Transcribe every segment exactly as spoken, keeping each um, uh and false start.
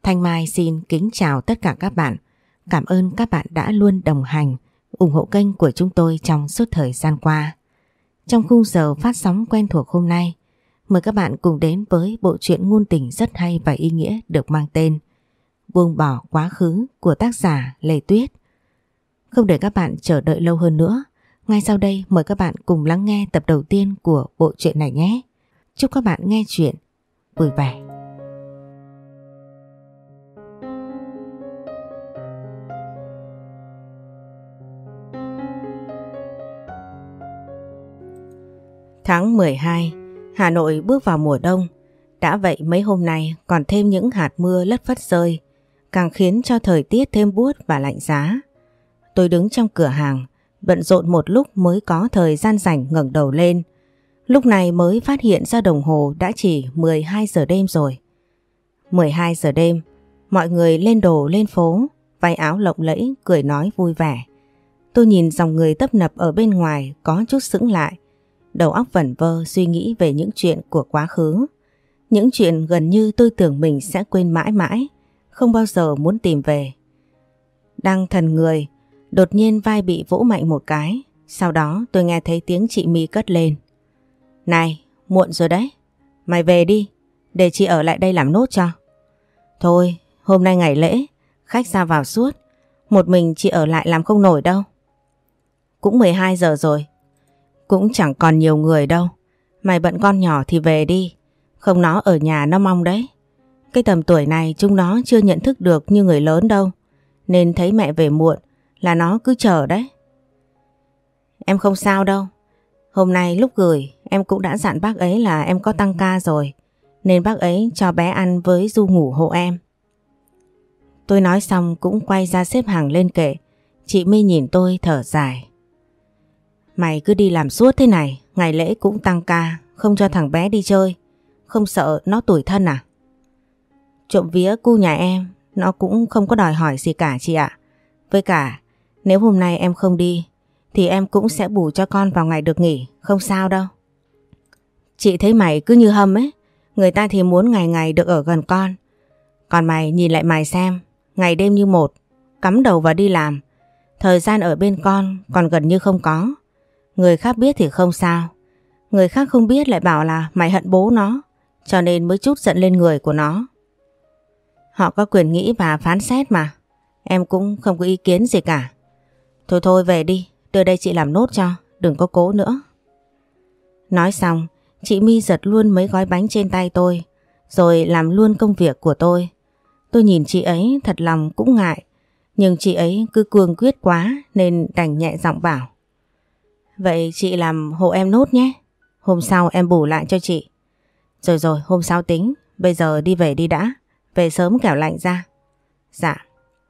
Thanh Mai xin kính chào tất cả các bạn. Cảm ơn các bạn đã luôn đồng hành, ủng hộ kênh của chúng tôi trong suốt thời gian qua. Trong khung giờ phát sóng quen thuộc hôm nay, mời các bạn cùng đến với bộ truyện ngôn tình rất hay và ý nghĩa được mang tên Buông bỏ quá khứ của tác giả Lê Tuyết. Không để các bạn chờ đợi lâu hơn nữa, ngay sau đây mời các bạn cùng lắng nghe tập đầu tiên của bộ truyện này nhé. Chúc các bạn nghe truyện vui vẻ. Tháng mười hai, Hà Nội bước vào mùa đông. Đã vậy mấy hôm nay còn thêm những hạt mưa lất phất rơi, càng khiến cho thời tiết thêm buốt và lạnh giá. Tôi đứng trong cửa hàng, bận rộn một lúc mới có thời gian rảnh ngẩng đầu lên. Lúc này mới phát hiện ra đồng hồ đã chỉ mười hai giờ đêm rồi. mười hai giờ đêm, mọi người lên đồ lên phố, váy áo lộng lẫy, cười nói vui vẻ. Tôi nhìn dòng người tấp nập ở bên ngoài có chút sững lại. Đầu óc vẩn vơ suy nghĩ về những chuyện của quá khứ. Những chuyện gần như tôi tưởng mình sẽ quên mãi mãi, không bao giờ muốn tìm về. Đang thần người, đột nhiên vai bị vỗ mạnh một cái. Sau đó tôi nghe thấy tiếng chị My cất lên. Này, muộn rồi đấy. Mày về đi, để chị ở lại đây làm nốt cho. Thôi, hôm nay ngày lễ, khách ra vào suốt. Một mình chị ở lại làm không nổi đâu. Cũng mười hai giờ rồi. Cũng chẳng còn nhiều người đâu. Mày bận con nhỏ thì về đi. Không nó ở nhà nó mong đấy. Cái tầm tuổi này chúng nó chưa nhận thức được như người lớn đâu. Nên thấy mẹ về muộn là nó cứ chờ đấy. Em không sao đâu. Hôm nay lúc gửi em cũng đã dặn bác ấy là em có tăng ca rồi. Nên bác ấy cho bé ăn với Du ngủ hộ em. Tôi nói xong cũng quay ra xếp hàng lên kệ. Chị My nhìn tôi thở dài. Mày cứ đi làm suốt thế này, ngày lễ cũng tăng ca, không cho thằng bé đi chơi. Không sợ nó tủi thân à? Trộm vía cu nhà em, nó cũng không có đòi hỏi gì cả chị ạ. Với cả, nếu hôm nay em không đi, thì em cũng sẽ bù cho con vào ngày được nghỉ, không sao đâu. Chị thấy mày cứ như hâm ấy, người ta thì muốn ngày ngày được ở gần con. Còn mày nhìn lại mày xem, ngày đêm như một, cắm đầu vào đi làm. Thời gian ở bên con còn gần như không có. Người khác biết thì không sao. Người khác không biết lại bảo là mày hận bố nó, cho nên mới trút giận lên người của nó. Họ có quyền nghĩ và phán xét mà. Em cũng không có ý kiến gì cả. Thôi thôi về đi, đưa đây chị làm nốt cho, đừng có cố nữa. Nói xong, chị My giật luôn mấy gói bánh trên tay tôi, rồi làm luôn công việc của tôi. Tôi nhìn chị ấy thật lòng cũng ngại, nhưng chị ấy cứ cương quyết quá nên đành nhẹ giọng bảo. Vậy chị làm hộ em nốt nhé. Hôm sau em bù lại cho chị. Rồi rồi, hôm sau tính. Bây giờ đi về đi đã. Về sớm kẻo lạnh ra. Dạ.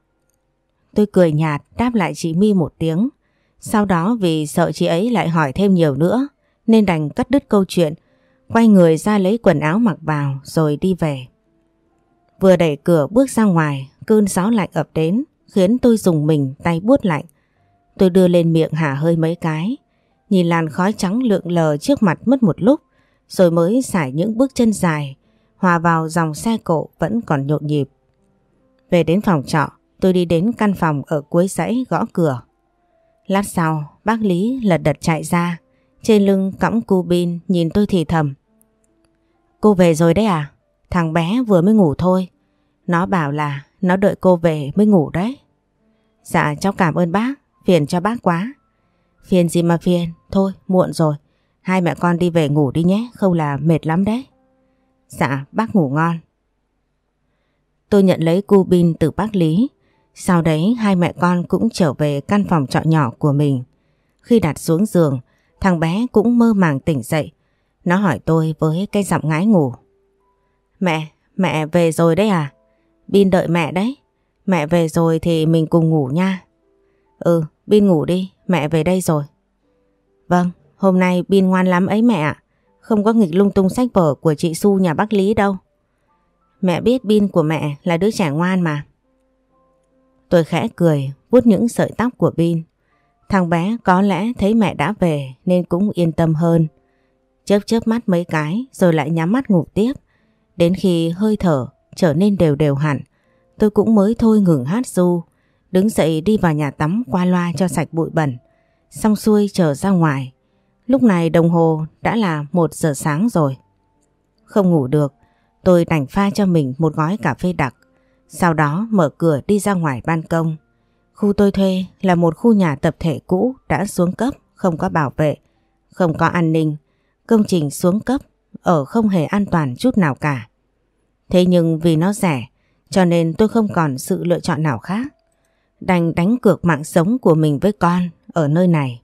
Tôi cười nhạt đáp lại chị My một tiếng. Sau đó vì sợ chị ấy lại hỏi thêm nhiều nữa, nên đành cắt đứt câu chuyện, quay người ra lấy quần áo mặc vào rồi đi về. Vừa đẩy cửa bước ra ngoài, cơn gió lạnh ập đến, khiến tôi rùng mình tay buốt lạnh. Tôi đưa lên miệng hả hơi mấy cái, nhìn làn khói trắng lượn lờ trước mặt mất một lúc, rồi mới sải những bước chân dài, hòa vào dòng xe cộ vẫn còn nhộn nhịp. Về đến phòng trọ, tôi đi đến căn phòng ở cuối dãy gõ cửa. Lát sau, bác Lý lật đật chạy ra, trên lưng cõng cu bin nhìn tôi thì thầm. Cô về rồi đấy à? Thằng bé vừa mới ngủ thôi. Nó bảo là nó đợi cô về mới ngủ đấy. Dạ cháu cảm ơn bác, phiền cho bác quá. Phiền gì mà phiền, thôi muộn rồi. Hai mẹ con đi về ngủ đi nhé, không là mệt lắm đấy. Dạ bác ngủ ngon. Tôi nhận lấy cu bin từ bác Lý. Sau đấy hai mẹ con cũng trở về căn phòng trọ nhỏ của mình. Khi đặt xuống giường, thằng bé cũng mơ màng tỉnh dậy. Nó hỏi tôi với cái giọng ngái ngủ. Mẹ, mẹ về rồi đấy à? Bin đợi mẹ đấy. Mẹ về rồi thì mình cùng ngủ nha. Ừ, Bin ngủ đi, mẹ về đây rồi. Vâng, hôm nay Bin ngoan lắm ấy mẹ ạ. Không có nghịch lung tung sách vở của chị Su nhà bác Lý đâu. Mẹ biết Bin của mẹ là đứa trẻ ngoan mà. Tôi khẽ cười, vuốt những sợi tóc của Bin. Thằng bé có lẽ thấy mẹ đã về nên cũng yên tâm hơn. Chớp chớp mắt mấy cái rồi lại nhắm mắt ngủ tiếp. Đến khi hơi thở trở nên đều đều hẳn, tôi cũng mới thôi ngừng hát ru, đứng dậy đi vào nhà tắm qua loa cho sạch bụi bẩn. Xong xuôi trở ra ngoài. Lúc này đồng hồ đã là một giờ sáng rồi. Không ngủ được, tôi đành pha cho mình một gói cà phê đặc. Sau đó mở cửa đi ra ngoài ban công. Khu tôi thuê là một khu nhà tập thể cũ đã xuống cấp, không có bảo vệ, không có an ninh. Công trình xuống cấp, ở không hề an toàn chút nào cả. Thế nhưng vì nó rẻ, cho nên tôi không còn sự lựa chọn nào khác. Đành đánh cược mạng sống của mình với con ở nơi này.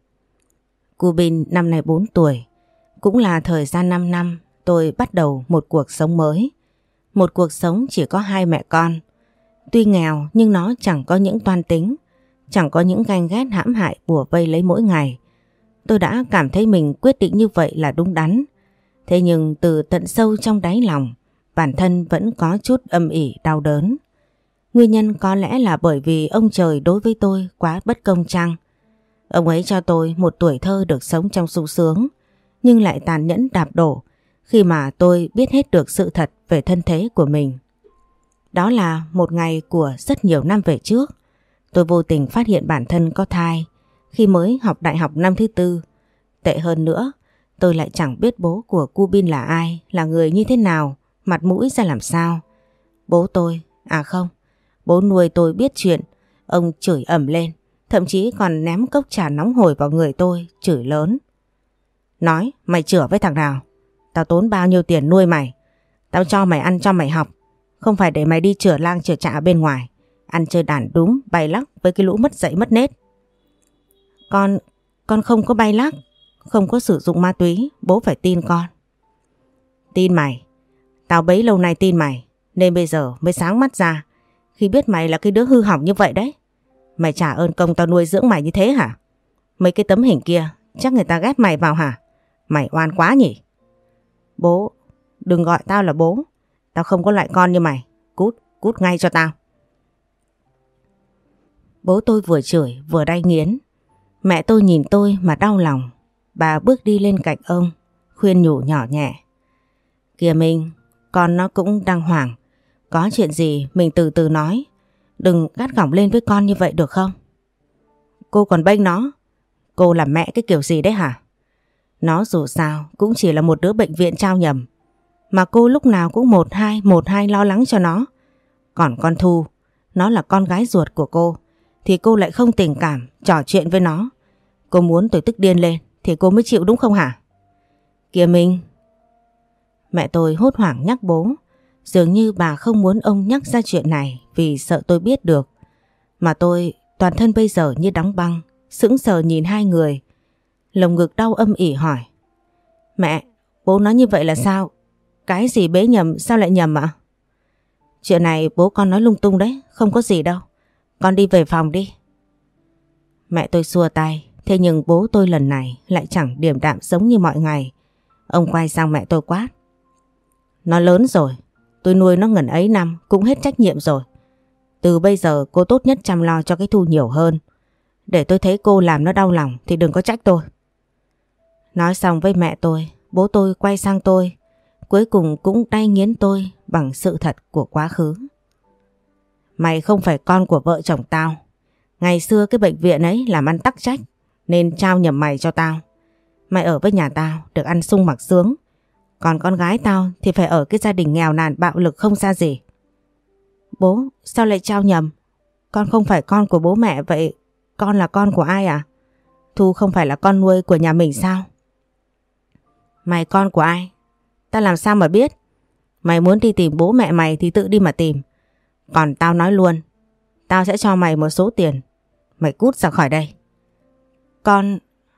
Cu Bin năm nay bốn tuổi, cũng là thời gian năm năm tôi bắt đầu một cuộc sống mới. Một cuộc sống chỉ có hai mẹ con. Tuy nghèo nhưng nó chẳng có những toan tính, chẳng có những ganh ghét hãm hại bủa vây lấy mỗi ngày. Tôi đã cảm thấy mình quyết định như vậy là đúng đắn. Thế nhưng từ tận sâu trong đáy lòng, bản thân vẫn có chút âm ỉ đau đớn. Nguyên nhân có lẽ là bởi vì ông trời đối với tôi quá bất công chăng. Ông ấy cho tôi một tuổi thơ được sống trong sung sướng, nhưng lại tàn nhẫn đạp đổ khi mà tôi biết hết được sự thật về thân thế của mình. Đó là một ngày của rất nhiều năm về trước. Tôi vô tình phát hiện bản thân có thai khi mới học đại học năm thứ tư. Tệ hơn nữa, tôi lại chẳng biết bố của Cu Bin là ai, là người như thế nào, mặt mũi ra làm sao. Bố tôi, à không, bố nuôi tôi biết chuyện, ông chửi ầm lên, thậm chí còn ném cốc trà nóng hổi vào người tôi, chửi lớn. Nói, mày chửa với thằng nào? Tao tốn bao nhiêu tiền nuôi mày? Tao cho mày ăn cho mày học, không phải để mày đi chửa lang chửa chạ ở bên ngoài, ăn chơi đàn đúng, bay lắc với cái lũ mất dạy mất nết. Con, con không có bay lắc, không có sử dụng ma túy, bố phải tin con. Tin mày? Tao bấy lâu nay tin mày, nên bây giờ mới sáng mắt ra khi biết mày là cái đứa hư hỏng như vậy đấy. Mày trả ơn công tao nuôi dưỡng mày như thế hả? Mấy cái tấm hình kia chắc người ta ghép mày vào hả? Mày oan quá nhỉ? Bố, đừng gọi tao là bố. Tao không có loại con như mày. Cút, cút ngay cho tao. Bố tôi vừa chửi vừa đay nghiến. Mẹ tôi nhìn tôi mà đau lòng. Bà bước đi lên cạnh ông, khuyên nhủ nhỏ nhẹ. Kìa Minh, con nó cũng đang hoảng. Có chuyện gì mình từ từ nói. Đừng gắt gỏng lên với con như vậy được không? Cô còn bênh nó. Cô là mẹ cái kiểu gì đấy hả? Nó dù sao cũng chỉ là một đứa bệnh viện trao nhầm. Mà cô lúc nào cũng một hai một hai lo lắng cho nó. Còn con Thu, nó là con gái ruột của cô, thì cô lại không tình cảm trò chuyện với nó. Cô muốn tôi tức điên lên thì cô mới chịu đúng không hả? Kìa Minh. Mẹ tôi hốt hoảng nhắc bố. Dường như bà không muốn ông nhắc ra chuyện này vì sợ tôi biết được. Mà tôi toàn thân bây giờ như đóng băng, sững sờ nhìn hai người. Lồng ngực đau âm ỉ hỏi. Mẹ, bố nói như vậy là sao? Cái gì bế nhầm sao lại nhầm ạ? Chuyện này bố con nói lung tung đấy, không có gì đâu. Con đi về phòng đi. Mẹ tôi xua tay, thế nhưng bố tôi lần này lại chẳng điềm đạm giống như mọi ngày. Ông quay sang mẹ tôi quát. Nó lớn rồi, tôi nuôi nó ngần ấy năm cũng hết trách nhiệm rồi. Từ bây giờ cô tốt nhất chăm lo cho cái Thu nhiều hơn. Để tôi thấy cô làm nó đau lòng thì đừng có trách tôi. Nói xong với mẹ tôi, bố tôi quay sang tôi. Cuối cùng cũng đay nghiến tôi bằng sự thật của quá khứ. Mày không phải con của vợ chồng tao. Ngày xưa cái bệnh viện ấy làm ăn tắc trách nên trao nhầm mày cho tao. Mày ở với nhà tao được ăn sung mặc sướng. Còn con gái tao thì phải ở cái gia đình nghèo nàn bạo lực không ra gì. Bố, sao lại trao nhầm? Con không phải con của bố mẹ, vậy con là con của ai à? Thu không phải là con nuôi của nhà mình sao? Mày con của ai? Tao làm sao mà biết? Mày muốn đi tìm bố mẹ mày thì tự đi mà tìm. Còn tao nói luôn, tao sẽ cho mày một số tiền. Mày cút ra khỏi đây. Con...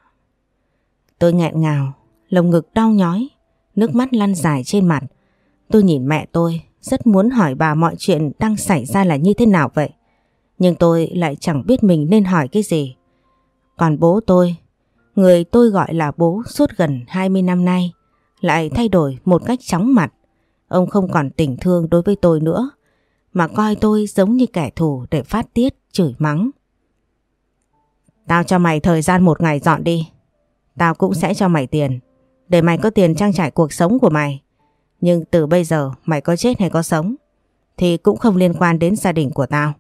Tôi nghẹn ngào, lồng ngực đau nhói, nước mắt lăn dài trên mặt. Tôi nhìn mẹ tôi, rất muốn hỏi bà mọi chuyện đang xảy ra là như thế nào vậy. Nhưng tôi lại chẳng biết mình nên hỏi cái gì. Còn bố tôi, người tôi gọi là bố suốt gần hai mươi năm nay, lại thay đổi một cách chóng mặt. Ông không còn tình thương đối với tôi nữa, mà coi tôi giống như kẻ thù để phát tiết, chửi mắng. Tao cho mày thời gian một ngày dọn đi. Tao cũng sẽ cho mày tiền, để mày có tiền trang trải cuộc sống của mày. Nhưng từ bây giờ mày có chết hay có sống thì cũng không liên quan đến gia đình của tao.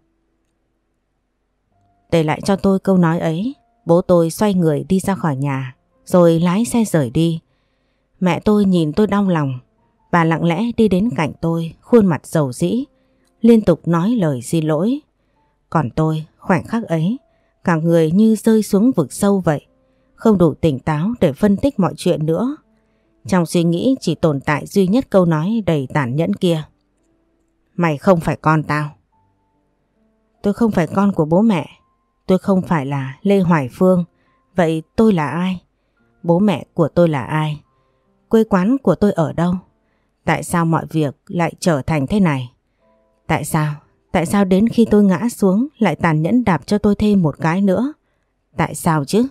Để lại cho tôi câu nói ấy, bố tôi xoay người đi ra khỏi nhà, rồi lái xe rời đi. Mẹ tôi nhìn tôi đau lòng, bà lặng lẽ đi đến cạnh tôi, khuôn mặt rầu rĩ, liên tục nói lời xin lỗi. Còn tôi, khoảnh khắc ấy, cả người như rơi xuống vực sâu vậy, không đủ tỉnh táo để phân tích mọi chuyện nữa. Trong suy nghĩ chỉ tồn tại duy nhất câu nói đầy tàn nhẫn kia. Mày không phải con tao. Tôi không phải con của bố mẹ. Tôi không phải là Lê Hoài Phương. Vậy tôi là ai? Bố mẹ của tôi là ai? Quê quán của tôi ở đâu? Tại sao mọi việc lại trở thành thế này? Tại sao? Tại sao đến khi tôi ngã xuống lại tàn nhẫn đạp cho tôi thêm một cái nữa? Tại sao chứ?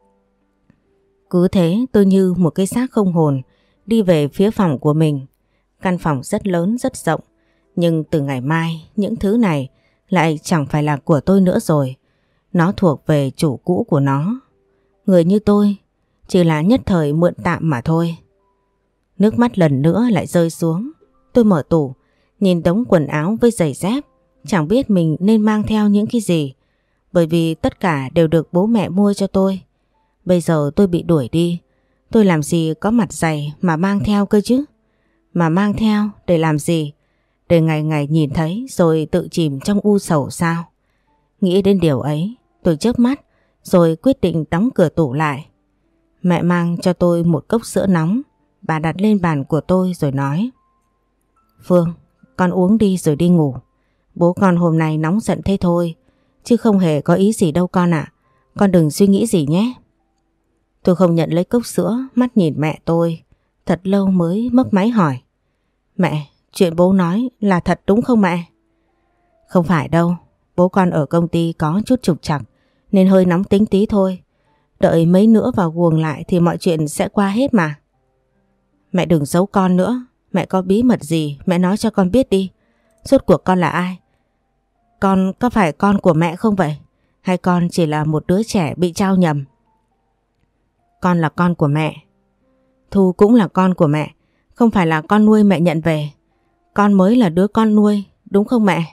Cứ thế tôi như một cái xác không hồn đi về phía phòng của mình. Căn phòng rất lớn rất rộng, nhưng từ ngày mai những thứ này lại chẳng phải là của tôi nữa rồi. Nó thuộc về chủ cũ của nó. Người như tôi chỉ là nhất thời mượn tạm mà thôi. Nước mắt lần nữa lại rơi xuống. Tôi mở tủ, nhìn đống quần áo với giày dép, chẳng biết mình nên mang theo những cái gì, bởi vì tất cả đều được bố mẹ mua cho tôi. Bây giờ tôi bị đuổi đi, tôi làm gì có mặt giày mà mang theo cơ chứ? Mà mang theo để làm gì? Để ngày ngày nhìn thấy rồi tự chìm trong u sầu sao? Nghĩ đến điều ấy, tôi chớp mắt rồi quyết định đóng cửa tủ lại. Mẹ mang cho tôi một cốc sữa nóng, bà đặt lên bàn của tôi rồi nói: Phương, con uống đi rồi đi ngủ. Bố con hôm nay nóng giận thế thôi, chứ không hề có ý gì đâu con ạ. Con đừng suy nghĩ gì nhé. Tôi không nhận lấy cốc sữa, mắt nhìn mẹ tôi. Thật lâu mới mấp máy hỏi: Mẹ, chuyện bố nói là thật đúng không mẹ? Không phải đâu, bố con ở công ty có chút trục trặc nên hơi nóng tính tí thôi. Đợi mấy nữa vào guồng lại thì mọi chuyện sẽ qua hết mà. Mẹ đừng giấu con nữa, mẹ có bí mật gì mẹ nói cho con biết đi. Rốt cuộc con là ai? Con có phải con của mẹ không vậy? Hay con chỉ là một đứa trẻ bị trao nhầm? Con là con của mẹ. Thu cũng là con của mẹ, không phải là con nuôi mẹ nhận về. Con mới là đứa con nuôi, đúng không mẹ?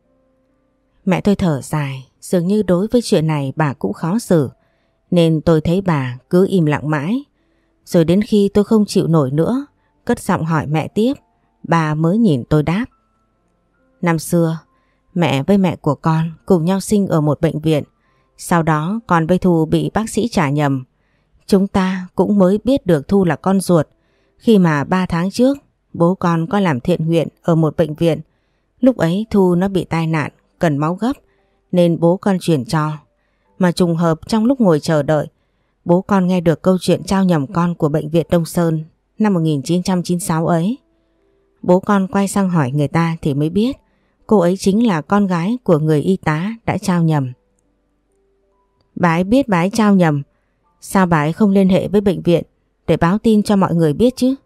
Mẹ tôi thở dài, dường như đối với chuyện này bà cũng khó xử, nên tôi thấy bà cứ im lặng mãi. Rồi đến khi tôi không chịu nổi nữa, cất giọng hỏi mẹ tiếp, bà mới nhìn tôi đáp. Năm xưa, mẹ với mẹ của con cùng nhau sinh ở một bệnh viện. Sau đó con với Thu bị bác sĩ trả nhầm. Chúng ta cũng mới biết được Thu là con ruột khi mà ba tháng trước bố con có làm thiện nguyện ở một bệnh viện. Lúc ấy Thu nó bị tai nạn, cần máu gấp nên bố con chuyển cho. Mà trùng hợp trong lúc ngồi chờ đợi, bố con nghe được câu chuyện trao nhầm con của bệnh viện Đông Sơn năm một nghìn chín trăm chín mươi sáu ấy. Bố con quay sang hỏi người ta thì mới biết cô ấy chính là con gái của người y tá đã trao nhầm. Bà ấy biết bà ấy trao nhầm, sao bà ấy không liên hệ với bệnh viện để báo tin cho mọi người biết chứ?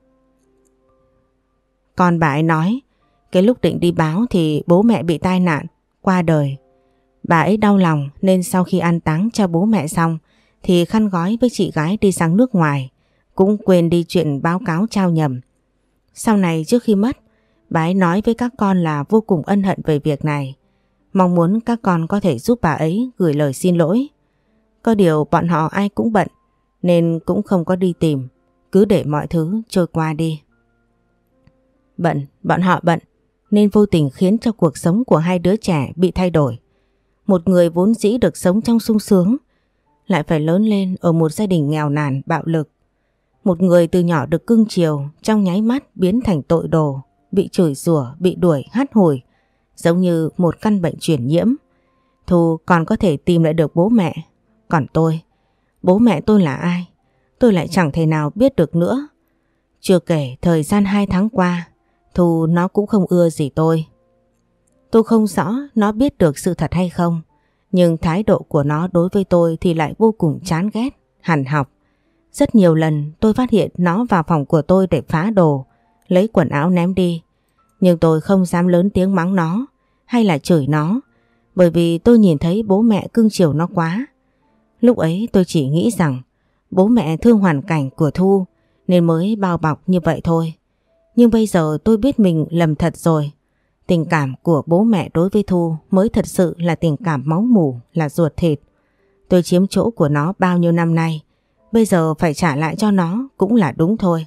Con bà ấy nói cái lúc định đi báo thì bố mẹ bị tai nạn, qua đời. Bà ấy đau lòng nên sau khi an táng cho bố mẹ xong thì khăn gói với chị gái đi sang nước ngoài, cũng quên đi chuyện báo cáo trao nhầm. Sau này trước khi mất, bà ấy nói với các con là vô cùng ân hận về việc này, mong muốn các con có thể giúp bà ấy gửi lời xin lỗi. Có điều bọn họ ai cũng bận nên cũng không có đi tìm, cứ để mọi thứ trôi qua đi. Bận, bọn họ bận nên vô tình khiến cho cuộc sống của hai đứa trẻ bị thay đổi. Một người vốn dĩ được sống trong sung sướng lại phải lớn lên ở một gia đình nghèo nàn bạo lực. Một người từ nhỏ được cưng chiều trong nháy mắt biến thành tội đồ, bị chửi rủa, bị đuổi hắt hủi, giống như một căn bệnh truyền nhiễm. Thu còn có thể tìm lại được bố mẹ, còn tôi, bố mẹ tôi là ai? Tôi lại chẳng thể nào biết được nữa. Chưa kể thời gian hai tháng qua, Thu nó cũng không ưa gì tôi. Tôi không rõ nó biết được sự thật hay không, nhưng thái độ của nó đối với tôi thì lại vô cùng chán ghét, hằn học. Rất nhiều lần tôi phát hiện nó vào phòng của tôi để phá đồ, lấy quần áo ném đi. Nhưng tôi không dám lớn tiếng mắng nó hay là chửi nó, bởi vì tôi nhìn thấy bố mẹ cưng chiều nó quá. Lúc ấy tôi chỉ nghĩ rằng bố mẹ thương hoàn cảnh của Thu nên mới bao bọc như vậy thôi. Nhưng bây giờ tôi biết mình lầm thật rồi. Tình cảm của bố mẹ đối với Thu mới thật sự là tình cảm máu mủ, là ruột thịt. Tôi chiếm chỗ của nó bao nhiêu năm nay, bây giờ phải trả lại cho nó cũng là đúng thôi.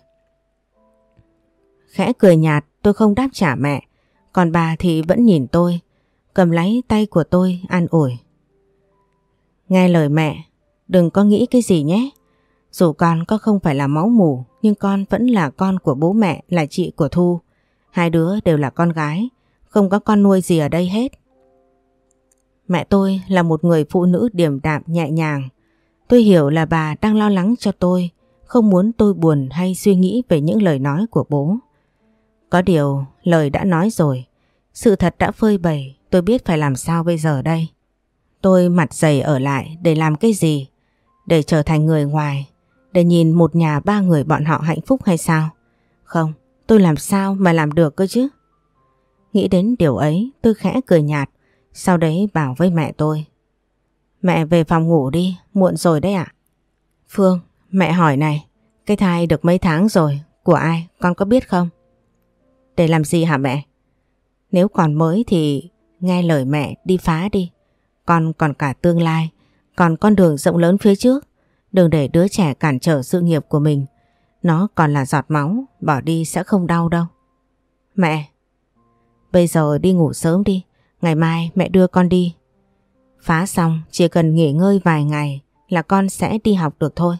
Khẽ cười nhạt, tôi không đáp trả mẹ, còn bà thì vẫn nhìn tôi, cầm lấy tay của tôi an ủi. Nghe lời mẹ, đừng có nghĩ cái gì nhé. Dù con có không phải là máu mủ, nhưng con vẫn là con của bố mẹ, là chị của Thu. Hai đứa đều là con gái, không có con nuôi gì ở đây hết. Mẹ tôi là một người phụ nữ điềm đạm nhẹ nhàng. Tôi hiểu là bà đang lo lắng cho tôi, không muốn tôi buồn hay suy nghĩ về những lời nói của bố. Có điều lời đã nói rồi, sự thật đã phơi bày, tôi biết phải làm sao bây giờ đây. Tôi mặt dày ở lại để làm cái gì? Để trở thành người ngoài, để nhìn một nhà ba người bọn họ hạnh phúc hay sao? Không, tôi làm sao mà làm được cơ chứ? Nghĩ đến điều ấy, tôi khẽ cười nhạt, sau đấy bảo với mẹ tôi. Mẹ về phòng ngủ đi, muộn rồi đấy ạ. Phương, mẹ hỏi này, cái thai được mấy tháng rồi, của ai, con có biết không? Để làm gì hả mẹ? Nếu còn mới thì nghe lời mẹ đi phá đi. Con còn cả tương lai, còn con đường rộng lớn phía trước. Đừng để đứa trẻ cản trở sự nghiệp của mình. Nó còn là giọt máu, bỏ đi sẽ không đau đâu. Mẹ, bây giờ đi ngủ sớm đi, ngày mai mẹ đưa con đi. Phá xong chỉ cần nghỉ ngơi vài ngày là con sẽ đi học được thôi.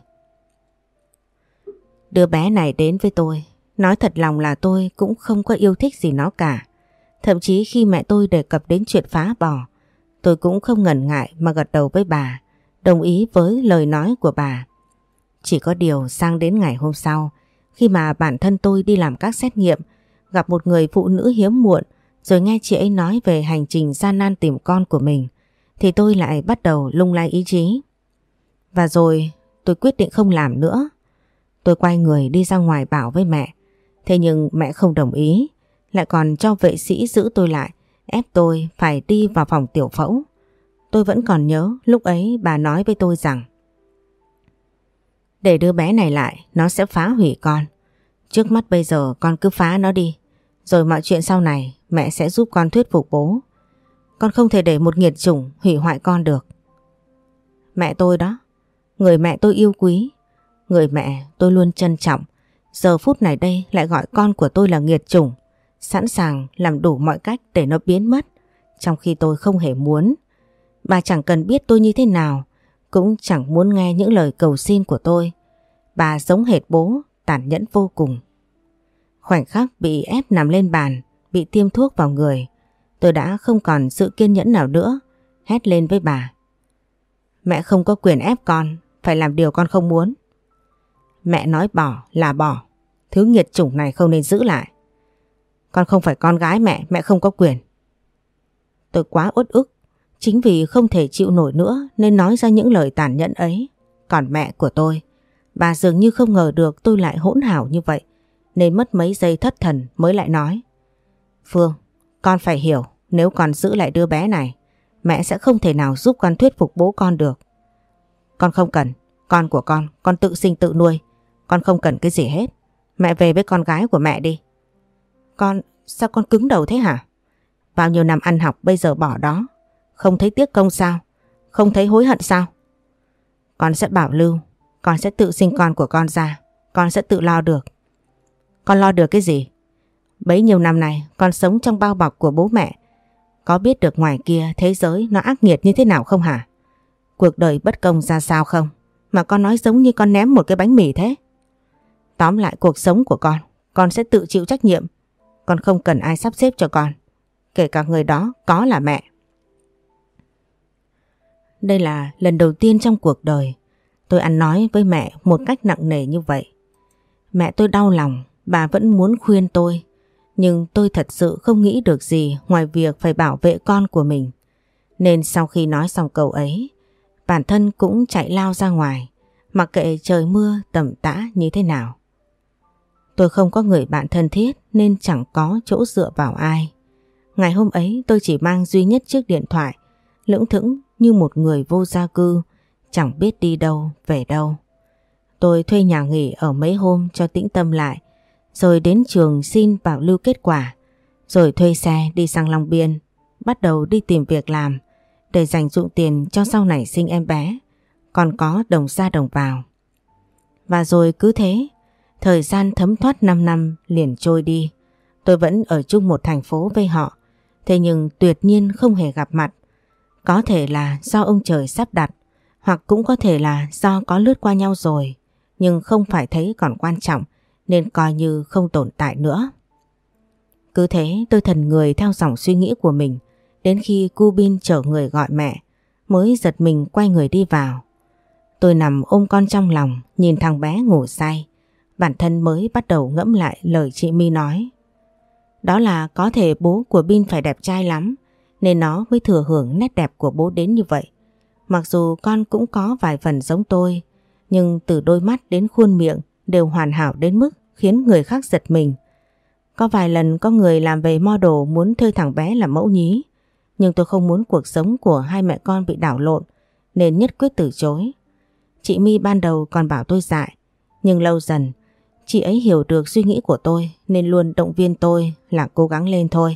Đứa bé này đến với tôi, nói thật lòng là tôi cũng không có yêu thích gì nó cả. Thậm chí khi mẹ tôi đề cập đến chuyện phá bỏ, tôi cũng không ngần ngại mà gật đầu với bà, đồng ý với lời nói của bà. Chỉ có điều sang đến ngày hôm sau, khi mà bản thân tôi đi làm các xét nghiệm, gặp một người phụ nữ hiếm muộn, rồi nghe chị ấy nói về hành trình gian nan tìm con của mình, thì tôi lại bắt đầu lung lay ý chí. Và rồi tôi quyết định không làm nữa. Tôi quay người đi ra ngoài bảo với mẹ. Thế nhưng mẹ không đồng ý, lại còn cho vệ sĩ giữ tôi lại, ép tôi phải đi vào phòng tiểu phẫu. Tôi vẫn còn nhớ lúc ấy bà nói với tôi rằng để đứa bé này lại, nó sẽ phá hủy con. Trước mắt bây giờ con cứ phá nó đi, rồi mọi chuyện sau này mẹ sẽ giúp con thuyết phục bố. Con không thể để một nghiệt chủng hủy hoại con được. Mẹ tôi đó, người mẹ tôi yêu quý, người mẹ tôi luôn trân trọng, giờ phút này đây lại gọi con của tôi là nghiệt chủng, sẵn sàng làm đủ mọi cách để nó biến mất, trong khi tôi không hề muốn. Bà chẳng cần biết tôi như thế nào, cũng chẳng muốn nghe những lời cầu xin của tôi. Bà giống hệt bố, tàn nhẫn vô cùng. Khoảnh khắc bị ép nằm lên bàn, bị tiêm thuốc vào người, tôi đã không còn sự kiên nhẫn nào nữa, hét lên với bà. Mẹ không có quyền ép con phải làm điều con không muốn. Mẹ nói bỏ là bỏ, thứ nghiệt chủng này không nên giữ lại. Con không phải con gái mẹ, mẹ không có quyền. Tôi quá uất ức, chính vì không thể chịu nổi nữa nên nói ra những lời tàn nhẫn ấy. Còn mẹ của tôi, bà dường như không ngờ được tôi lại hỗn hào như vậy, nên mất mấy giây thất thần mới lại nói. Phương, con phải hiểu, nếu con giữ lại đứa bé này, mẹ sẽ không thể nào giúp con thuyết phục bố con được. Con không cần, con của con, con tự sinh tự nuôi. Con không cần cái gì hết. Mẹ về với con gái của mẹ đi. Con, sao con cứng đầu thế hả? Bao nhiêu năm ăn học bây giờ bỏ đó, không thấy tiếc công sao? Không thấy hối hận sao? Con sẽ bảo lưu, con sẽ tự sinh con của con ra, con sẽ tự lo được. Con lo được cái gì? Bấy nhiêu năm này con sống trong bao bọc của bố mẹ, có biết được ngoài kia thế giới nó ác nghiệt như thế nào không hả? Cuộc đời bất công ra sao không? Mà con nói giống như con ném một cái bánh mì thế. Tóm lại cuộc sống của con, con sẽ tự chịu trách nhiệm. Con không cần ai sắp xếp cho con, kể cả người đó có là mẹ. Đây là lần đầu tiên trong cuộc đời tôi ăn nói với mẹ một cách nặng nề như vậy. Mẹ tôi đau lòng, bà vẫn muốn khuyên tôi, nhưng tôi thật sự không nghĩ được gì ngoài việc phải bảo vệ con của mình. Nên sau khi nói xong câu ấy, bản thân cũng chạy lao ra ngoài, mặc kệ trời mưa tầm tã như thế nào. Tôi không có người bạn thân thiết nên chẳng có chỗ dựa vào ai. Ngày hôm ấy tôi chỉ mang duy nhất chiếc điện thoại, lững thững như một người vô gia cư, chẳng biết đi đâu về đâu. Tôi thuê nhà nghỉ ở mấy hôm cho tĩnh tâm lại, rồi đến trường xin bảo lưu kết quả, rồi thuê xe đi sang Long Biên, bắt đầu đi tìm việc làm để dành dụm tiền cho sau này sinh em bé, còn có đồng ra đồng vào. Và rồi cứ thế, thời gian thấm thoát năm năm liền trôi đi. Tôi vẫn ở chung một thành phố với họ, thế nhưng tuyệt nhiên không hề gặp mặt. Có thể là do ông trời sắp đặt, hoặc cũng có thể là do có lướt qua nhau rồi, nhưng không phải thấy còn quan trọng nên coi như không tồn tại nữa. Cứ thế tôi thần người theo dòng suy nghĩ của mình, đến khi cu bin chở người gọi mẹ mới giật mình quay người đi vào. Tôi nằm ôm con trong lòng, nhìn thằng bé ngủ say. Bản thân mới bắt đầu ngẫm lại lời chị My nói. Đó là có thể bố của Bin phải đẹp trai lắm, nên nó mới thừa hưởng nét đẹp của bố đến như vậy. Mặc dù con cũng có vài phần giống tôi, nhưng từ đôi mắt đến khuôn miệng đều hoàn hảo đến mức khiến người khác giật mình. Có vài lần có người làm về model muốn thuê thằng bé làm mẫu nhí, nhưng tôi không muốn cuộc sống của hai mẹ con bị đảo lộn nên nhất quyết từ chối. Chị My ban đầu còn bảo tôi dại, nhưng lâu dần chị ấy hiểu được suy nghĩ của tôi nên luôn động viên tôi là cố gắng lên thôi.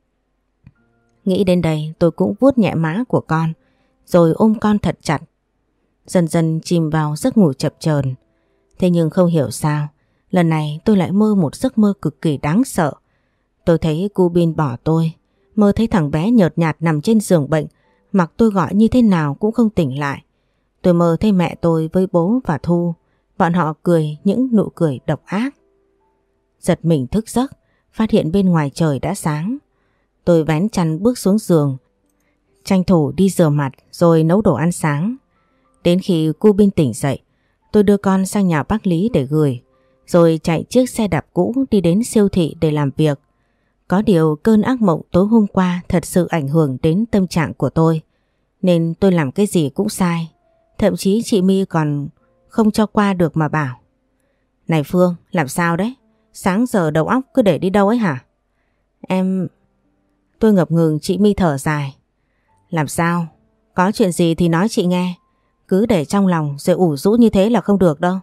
Nghĩ đến đây tôi cũng vuốt nhẹ má của con rồi ôm con thật chặt. Dần dần chìm vào giấc ngủ chập chờn. Thế nhưng không hiểu sao, lần này tôi lại mơ một giấc mơ cực kỳ đáng sợ. Tôi thấy cu Bin bỏ tôi, mơ thấy thằng bé nhợt nhạt nằm trên giường bệnh, mặc tôi gọi như thế nào cũng không tỉnh lại. Tôi mơ thấy mẹ tôi với bố và Thu, bọn họ cười những nụ cười độc ác. Giật mình thức giấc, phát hiện bên ngoài trời đã sáng. Tôi vén chăn bước xuống giường, tranh thủ đi rửa mặt rồi nấu đồ ăn sáng. Đến khi cu Bin tỉnh dậy, tôi đưa con sang nhà bác Lý để gửi, rồi chạy chiếc xe đạp cũ đi đến siêu thị để làm việc. Có điều cơn ác mộng tối hôm qua thật sự ảnh hưởng đến tâm trạng của tôi, nên tôi làm cái gì cũng sai. Thậm chí chị My còn không cho qua được mà bảo: Này Phương, làm sao đấy? Sáng giờ đầu óc cứ để đi đâu ấy hả? Em... Tôi ngập ngừng, chị My thở dài. Làm sao? Có chuyện gì thì nói chị nghe. Cứ để trong lòng rồi ủ rũ như thế là không được đâu.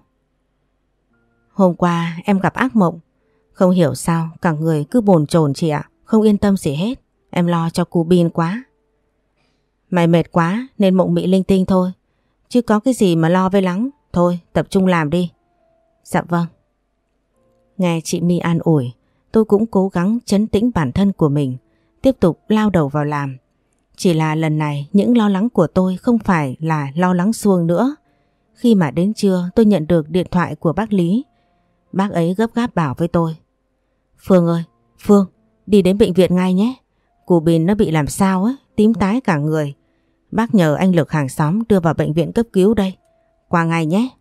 Hôm qua em gặp ác mộng. Không hiểu sao cả người cứ bồn chồn chị ạ. Không yên tâm gì hết. Em lo cho cu Bin quá. Mày mệt quá nên mộng mị linh tinh thôi, chứ có cái gì mà lo với lắng. Thôi tập trung làm đi. Dạ vâng. Nghe chị My an ủi, tôi cũng cố gắng trấn tĩnh bản thân của mình, tiếp tục lao đầu vào làm. Chỉ là lần này những lo lắng của tôi không phải là lo lắng suông nữa. Khi mà đến trưa tôi nhận được điện thoại của bác Lý. Bác ấy gấp gáp bảo với tôi: Phương ơi, Phương, đi đến bệnh viện ngay nhé. Cụ Bin nó bị làm sao á, tím tái cả người. Bác nhờ anh Lực hàng xóm đưa vào bệnh viện cấp cứu đây. Qua ngay nhé.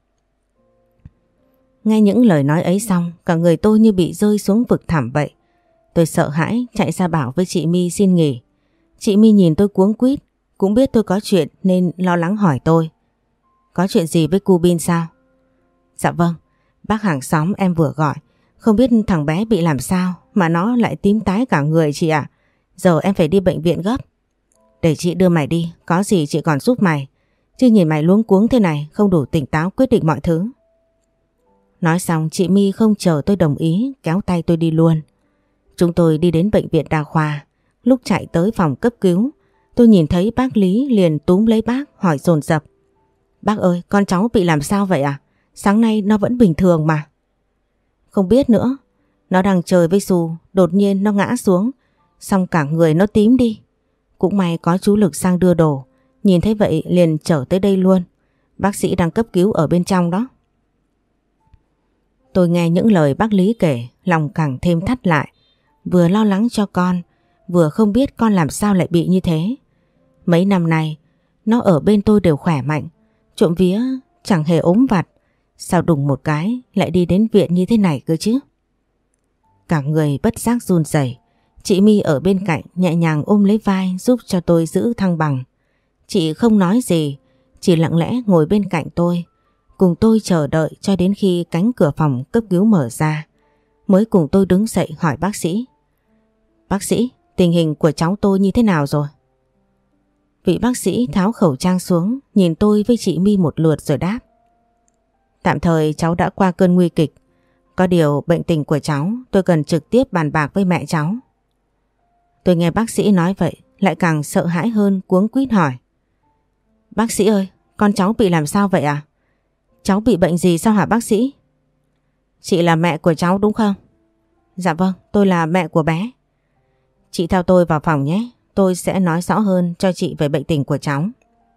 Nghe những lời nói ấy xong, cả người tôi như bị rơi xuống vực thẳm vậy. Tôi sợ hãi chạy ra bảo với chị My xin nghỉ. Chị My nhìn tôi cuống quýt, cũng biết tôi có chuyện nên lo lắng hỏi tôi: Có chuyện gì với cu Bin sao? Dạ vâng, bác hàng xóm em vừa gọi, không biết thằng bé bị làm sao mà nó lại tím tái cả người chị ạ. Giờ em phải đi bệnh viện gấp. Để chị đưa mày đi, có gì chị còn giúp mày. Chứ nhìn mày luống cuống thế này không đủ tỉnh táo quyết định mọi thứ. Nói xong chị My không chờ tôi đồng ý, kéo tay tôi đi luôn. Chúng tôi đi đến bệnh viện đa khoa. Lúc chạy tới phòng cấp cứu, tôi nhìn thấy bác Lý liền túm lấy bác hỏi dồn dập: Bác ơi, con cháu bị làm sao vậy à? Sáng nay nó vẫn bình thường mà. Không biết nữa. Nó đang chơi với Xu, đột nhiên nó ngã xuống, xong cả người nó tím đi. Cũng may có chú Lực sang đưa đồ, nhìn thấy vậy liền chở tới đây luôn. Bác sĩ đang cấp cứu ở bên trong đó. Tôi nghe những lời bác Lý kể, lòng càng thêm thắt lại. Vừa lo lắng cho con, vừa không biết con làm sao lại bị như thế. Mấy năm nay, nó ở bên tôi đều khỏe mạnh, trộm vía chẳng hề ốm vặt. Sao đùng một cái lại đi đến viện như thế này cơ chứ? Cả người bất giác run rẩy. Chị My ở bên cạnh nhẹ nhàng ôm lấy vai giúp cho tôi giữ thăng bằng. Chị không nói gì, chỉ lặng lẽ ngồi bên cạnh tôi, cùng tôi chờ đợi cho đến khi cánh cửa phòng cấp cứu mở ra, mới cùng tôi đứng dậy hỏi bác sĩ: Bác sĩ, tình hình của cháu tôi như thế nào rồi? Vị bác sĩ tháo khẩu trang xuống, nhìn tôi với chị My một lượt rồi đáp: Tạm thời cháu đã qua cơn nguy kịch. Có điều bệnh tình của cháu tôi cần trực tiếp bàn bạc với mẹ cháu. Tôi nghe bác sĩ nói vậy lại càng sợ hãi hơn, cuống quýt hỏi. Bác sĩ ơi, con cháu bị làm sao vậy à? Cháu bị bệnh gì sao hả bác sĩ? Chị là mẹ của cháu đúng không? Dạ vâng, tôi là mẹ của bé. Chị theo tôi vào phòng nhé, tôi sẽ nói rõ hơn cho chị về bệnh tình của cháu.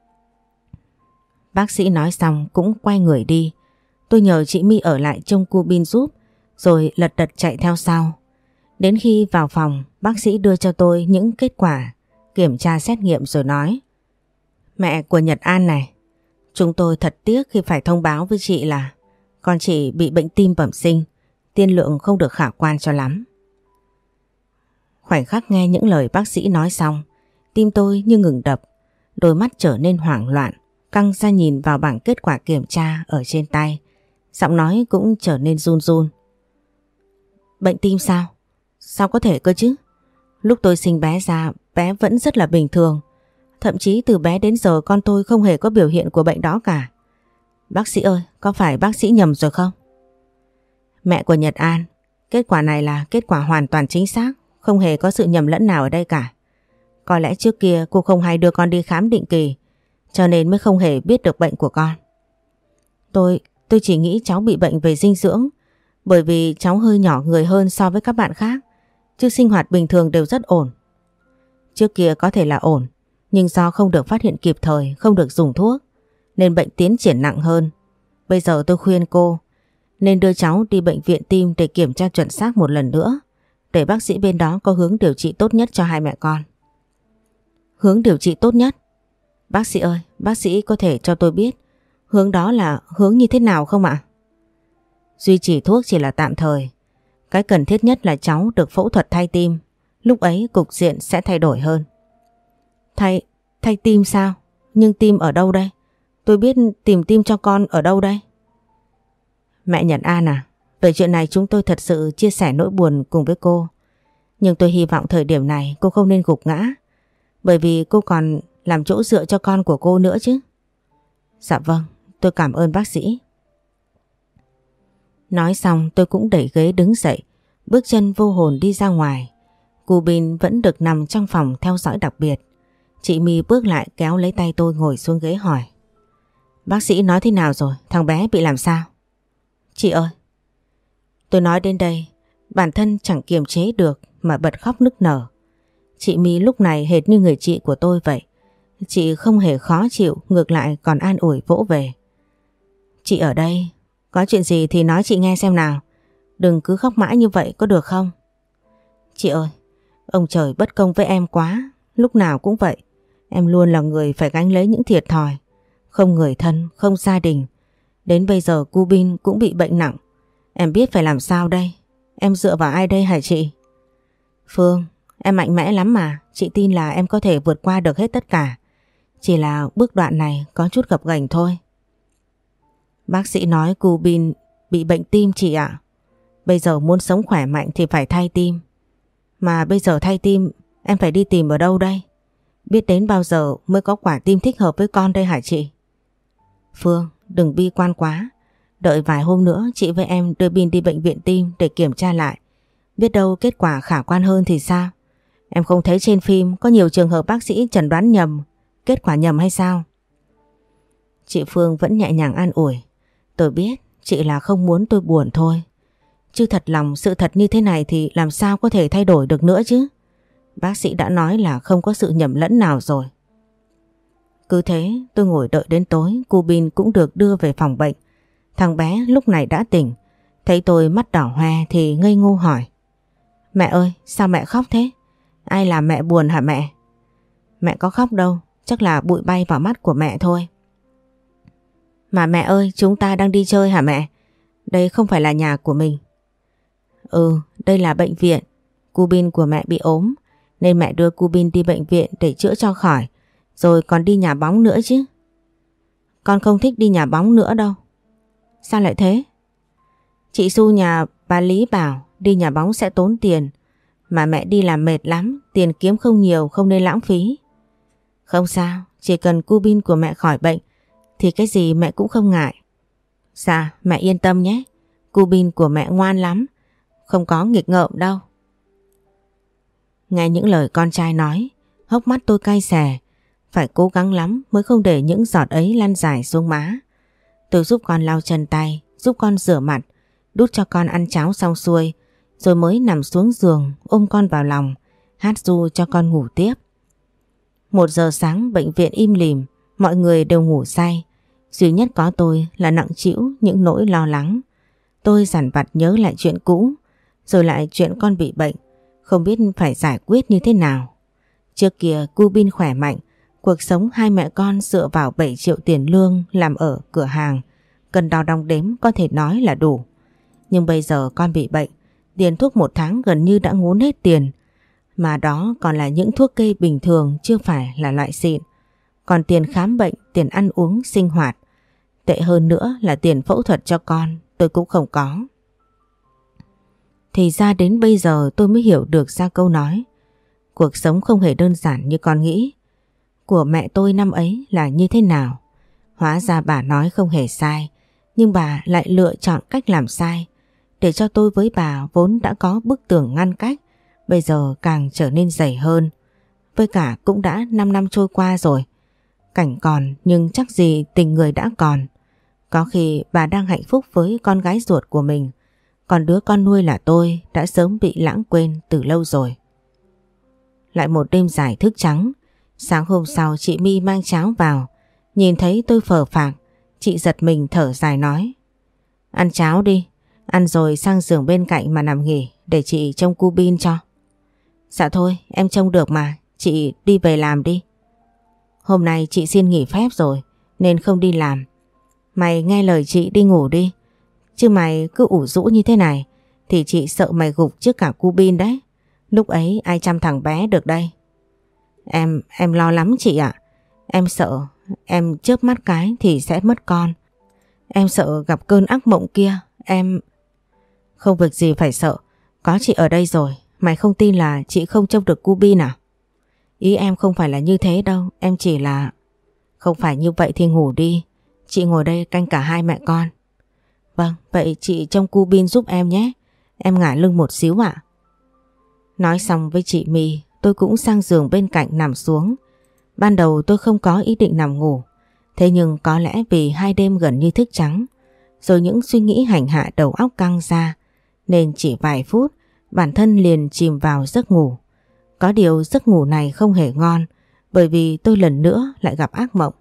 Bác sĩ nói xong cũng quay người đi. Tôi nhờ chị My ở lại trông cu bin giúp, rồi lật đật chạy theo sau. Đến khi vào phòng, bác sĩ đưa cho tôi những kết quả kiểm tra xét nghiệm rồi nói. Mẹ của Nhật An này, chúng tôi thật tiếc khi phải thông báo với chị là con chị bị bệnh tim bẩm sinh, tiên lượng không được khả quan cho lắm. Khoảnh khắc nghe những lời bác sĩ nói xong, tim tôi như ngừng đập, đôi mắt trở nên hoảng loạn, căng ra nhìn vào bảng kết quả kiểm tra ở trên tay, giọng nói cũng trở nên run run. Bệnh tim sao? Sao có thể cơ chứ? Lúc tôi sinh bé ra, bé vẫn rất là bình thường. Thậm chí từ bé đến giờ con tôi không hề có biểu hiện của bệnh đó cả. Bác sĩ ơi, có phải bác sĩ nhầm rồi không? Mẹ của Nhật An, kết quả này là kết quả hoàn toàn chính xác, không hề có sự nhầm lẫn nào ở đây cả. Có lẽ trước kia cô không hay đưa con đi khám định kỳ, cho nên mới không hề biết được bệnh của con. Tôi, tôi chỉ nghĩ cháu bị bệnh về dinh dưỡng, bởi vì cháu hơi nhỏ người hơn so với các bạn khác, chứ sinh hoạt bình thường đều rất ổn. Trước kia có thể là ổn, nhưng do không được phát hiện kịp thời, không được dùng thuốc, nên bệnh tiến triển nặng hơn. Bây giờ tôi khuyên cô nên đưa cháu đi bệnh viện tim để kiểm tra chuẩn xác một lần nữa, để bác sĩ bên đó có hướng điều trị tốt nhất cho hai mẹ con. Hướng điều trị tốt nhất? Bác sĩ ơi, bác sĩ có thể cho tôi biết hướng đó là hướng như thế nào không ạ? Duy trì thuốc chỉ là tạm thời. Cái cần thiết nhất là cháu được phẫu thuật thay tim. Lúc ấy cục diện sẽ thay đổi hơn. Thay, thay tim sao? Nhưng tim ở đâu đây? Tôi biết tìm tim cho con ở đâu đây? Mẹ Nhật An à, về chuyện này chúng tôi thật sự chia sẻ nỗi buồn cùng với cô. Nhưng tôi hy vọng thời điểm này cô không nên gục ngã, bởi vì cô còn làm chỗ dựa cho con của cô nữa chứ. Dạ vâng, tôi cảm ơn bác sĩ. Nói xong tôi cũng đẩy ghế đứng dậy, bước chân vô hồn đi ra ngoài. Cu Bin vẫn được nằm trong phòng theo dõi đặc biệt. Chị My bước lại kéo lấy tay tôi ngồi xuống ghế hỏi. Bác sĩ nói thế nào rồi? Thằng bé bị làm sao? Chị ơi! Tôi nói đến đây, bản thân chẳng kiềm chế được mà bật khóc nức nở. Chị My lúc này hệt như người chị của tôi vậy. Chị không hề khó chịu, ngược lại còn an ủi vỗ về. Chị ở đây, có chuyện gì thì nói chị nghe xem nào. Đừng cứ khóc mãi như vậy có được không? Chị ơi, ông trời bất công với em quá, lúc nào cũng vậy. Em luôn là người phải gánh lấy những thiệt thòi. Không người thân, không gia đình. Đến bây giờ cu Bin cũng bị bệnh nặng. Em biết phải làm sao đây? Em dựa vào ai đây hả chị? Phương, em mạnh mẽ lắm mà. Chị tin là em có thể vượt qua được hết tất cả. Chỉ là bước đoạn này có chút gập ghềnh thôi. Bác sĩ nói cu Bin bị bệnh tim chị ạ. Bây giờ muốn sống khỏe mạnh thì phải thay tim. Mà bây giờ thay tim em phải đi tìm ở đâu đây? Biết đến bao giờ mới có quả tim thích hợp với con đây hả chị? Phương, đừng bi quan quá. Đợi vài hôm nữa chị với em đưa Bin đi bệnh viện tim để kiểm tra lại. Biết đâu kết quả khả quan hơn thì sao? Em không thấy trên phim có nhiều trường hợp bác sĩ chẩn đoán nhầm, kết quả nhầm hay sao? Chị Phương vẫn nhẹ nhàng an ủi. Tôi biết chị là không muốn tôi buồn thôi. Chứ thật lòng sự thật như thế này thì làm sao có thể thay đổi được nữa chứ? Bác sĩ đã nói là không có sự nhầm lẫn nào rồi. Cứ thế tôi ngồi đợi đến tối, cu Bin cũng được đưa về phòng bệnh. Thằng bé lúc này đã tỉnh, thấy tôi mắt đỏ hoe thì ngây ngô hỏi. Mẹ ơi, sao mẹ khóc thế? Ai làm mẹ buồn hả mẹ? Mẹ có khóc đâu, chắc là bụi bay vào mắt của mẹ thôi. Mà mẹ ơi, chúng ta đang đi chơi hả mẹ? Đây không phải là nhà của mình. Ừ, đây là bệnh viện. Cu Bin của mẹ bị ốm, nên mẹ đưa cu Bin đi bệnh viện để chữa cho khỏi, rồi còn đi nhà bóng nữa chứ. Con không thích đi nhà bóng nữa đâu. Sao lại thế? Chị Xu nhà bà Lý bảo đi nhà bóng sẽ tốn tiền, mà mẹ đi làm mệt lắm, tiền kiếm không nhiều, không nên lãng phí. Không sao, chỉ cần cu Bin của mẹ khỏi bệnh thì cái gì mẹ cũng không ngại. Dạ, mẹ yên tâm nhé, cu Bin của mẹ ngoan lắm, không có nghịch ngợm đâu. Nghe những lời con trai nói, hốc mắt tôi cay xè. Phải cố gắng lắm mới không để những giọt ấy lan dài xuống má. Tôi giúp con lau chân tay, giúp con rửa mặt, đút cho con ăn cháo xong xuôi, rồi mới nằm xuống giường ôm con vào lòng, hát ru cho con ngủ tiếp. Một giờ sáng bệnh viện im lìm, mọi người đều ngủ say. Duy nhất có tôi là nặng trĩu những nỗi lo lắng. Tôi dằn vặt nhớ lại chuyện cũ, rồi lại chuyện con bị bệnh, không biết phải giải quyết như thế nào. Trước kia cu Bin khỏe mạnh, cuộc sống hai mẹ con dựa vào bảy triệu tiền lương làm ở cửa hàng, cần đo đong đếm có thể nói là đủ. Nhưng bây giờ con bị bệnh, tiền thuốc một tháng gần như đã ngốn hết tiền, mà đó còn là những thuốc kê bình thường chưa phải là loại xịn. Còn tiền khám bệnh, tiền ăn uống, sinh hoạt, tệ hơn nữa là tiền phẫu thuật cho con tôi cũng không có. Thì ra đến bây giờ tôi mới hiểu được ra câu nói, cuộc sống không hề đơn giản như con nghĩ. Của mẹ tôi năm ấy là như thế nào? Hóa ra bà nói không hề sai, nhưng bà lại lựa chọn cách làm sai, để cho tôi với bà vốn đã có bức tường ngăn cách, bây giờ càng trở nên dày hơn. Với cả cũng đã năm năm trôi qua rồi. Cảnh còn nhưng chắc gì tình người đã còn. Có khi bà đang hạnh phúc với con gái ruột của mình, còn đứa con nuôi là tôi đã sớm bị lãng quên từ lâu rồi. Lại một đêm dài thức trắng. Sáng hôm sau chị My mang cháo vào, nhìn thấy tôi phờ phạc, chị giật mình thở dài nói: Ăn cháo đi, ăn rồi sang giường bên cạnh mà nằm nghỉ, để chị trông cu Bin cho. Dạ thôi, em trông được mà, chị đi về làm đi. Hôm nay chị xin nghỉ phép rồi, nên không đi làm. Mày nghe lời chị đi ngủ đi, chứ mày cứ ủ rũ như thế này thì chị sợ mày gục trước cả cu Bin đấy. Lúc ấy ai chăm thằng bé được đây? Em, em lo lắm chị ạ. Em sợ, em chớp mắt cái thì sẽ mất con. Em sợ gặp cơn ác mộng kia, em... Không việc gì phải sợ, có chị ở đây rồi. Mày không tin là chị không trông được cu Bin à? Ý em không phải là như thế đâu, em chỉ là... Không phải như vậy thì ngủ đi, chị ngồi đây canh cả hai mẹ con. Vâng, vậy chị trông cu Bin giúp em nhé, em ngả lưng một xíu ạ. Nói xong với chị My, tôi cũng sang giường bên cạnh nằm xuống. Ban đầu tôi không có ý định nằm ngủ, thế nhưng có lẽ vì hai đêm gần như thức trắng, rồi những suy nghĩ hành hạ đầu óc căng ra, nên chỉ vài phút bản thân liền chìm vào giấc ngủ. Có điều giấc ngủ này không hề ngon, bởi vì tôi lần nữa lại gặp ác mộng.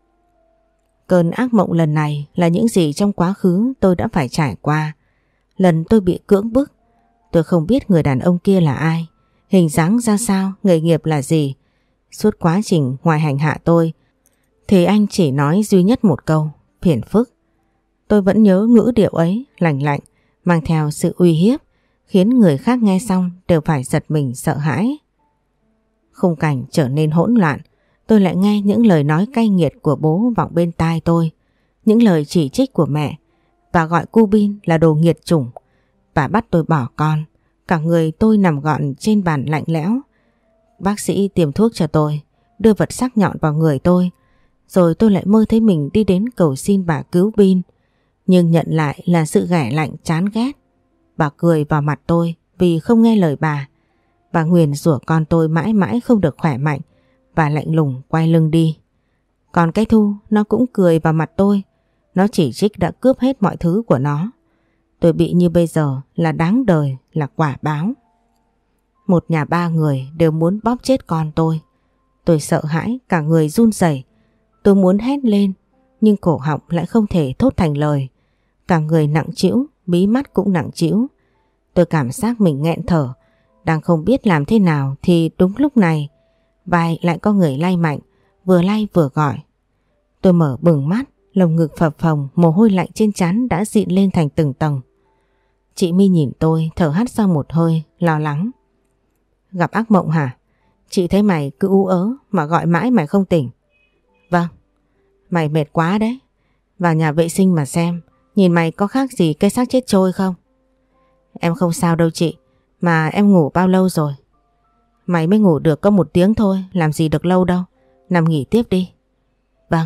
Cơn ác mộng lần này là những gì trong quá khứ tôi đã phải trải qua. Lần tôi bị cưỡng bức, tôi không biết người đàn ông kia là ai, hình dáng ra sao, nghề nghiệp là gì. Suốt quá trình ngoài hành hạ tôi thì anh chỉ nói duy nhất một câu: phiền phức. Tôi vẫn nhớ ngữ điệu ấy, lạnh lạnh, mang theo sự uy hiếp, khiến người khác nghe xong đều phải giật mình sợ hãi. Khung cảnh trở nên hỗn loạn. Tôi lại nghe những lời nói cay nghiệt của bố vọng bên tai tôi, những lời chỉ trích của mẹ, và gọi cu Bin là đồ nghiệt chủng. Bà bắt tôi bỏ con, cả người tôi nằm gọn trên bàn lạnh lẽo. Bác sĩ tiêm thuốc cho tôi, đưa vật sắc nhọn vào người tôi, rồi tôi lại mơ thấy mình đi đến cầu xin bà cứu Bin, nhưng nhận lại là sự ghẻ lạnh chán ghét. Bà cười vào mặt tôi vì không nghe lời bà. Bà nguyền rủa con tôi mãi mãi không được khỏe mạnh và lạnh lùng quay lưng đi. Còn cái Thu nó cũng cười vào mặt tôi. Nó chỉ trích đã cướp hết mọi thứ của nó. Tôi bị như bây giờ là đáng đời, là quả báo. Một nhà ba người đều muốn bóp chết con tôi. Tôi sợ hãi, cả người run rẩy. Tôi muốn hét lên, nhưng cổ họng lại không thể thốt thành lời. Cả người nặng trĩu, mí mắt cũng nặng trĩu. Tôi cảm giác mình nghẹn thở, đang không biết làm thế nào thì đúng lúc này vai lại có người lay mạnh, vừa lay vừa gọi. Tôi mở bừng mắt, lồng ngực phập phồng, mồ hôi lạnh trên trán đã dịn lên thành từng tầng. Chị My nhìn tôi, thở hắt ra một hơi, lo lắng. Gặp ác mộng hả? Chị thấy mày cứ ú ớ mà gọi mãi mày không tỉnh. Vâng. Mày mệt quá đấy. Vào nhà vệ sinh mà xem, nhìn mày có khác gì cây xác chết trôi không? Em không sao đâu chị, mà em ngủ bao lâu rồi? Mày mới ngủ được có một tiếng thôi, làm gì được lâu đâu. Nằm nghỉ tiếp đi. Vâng.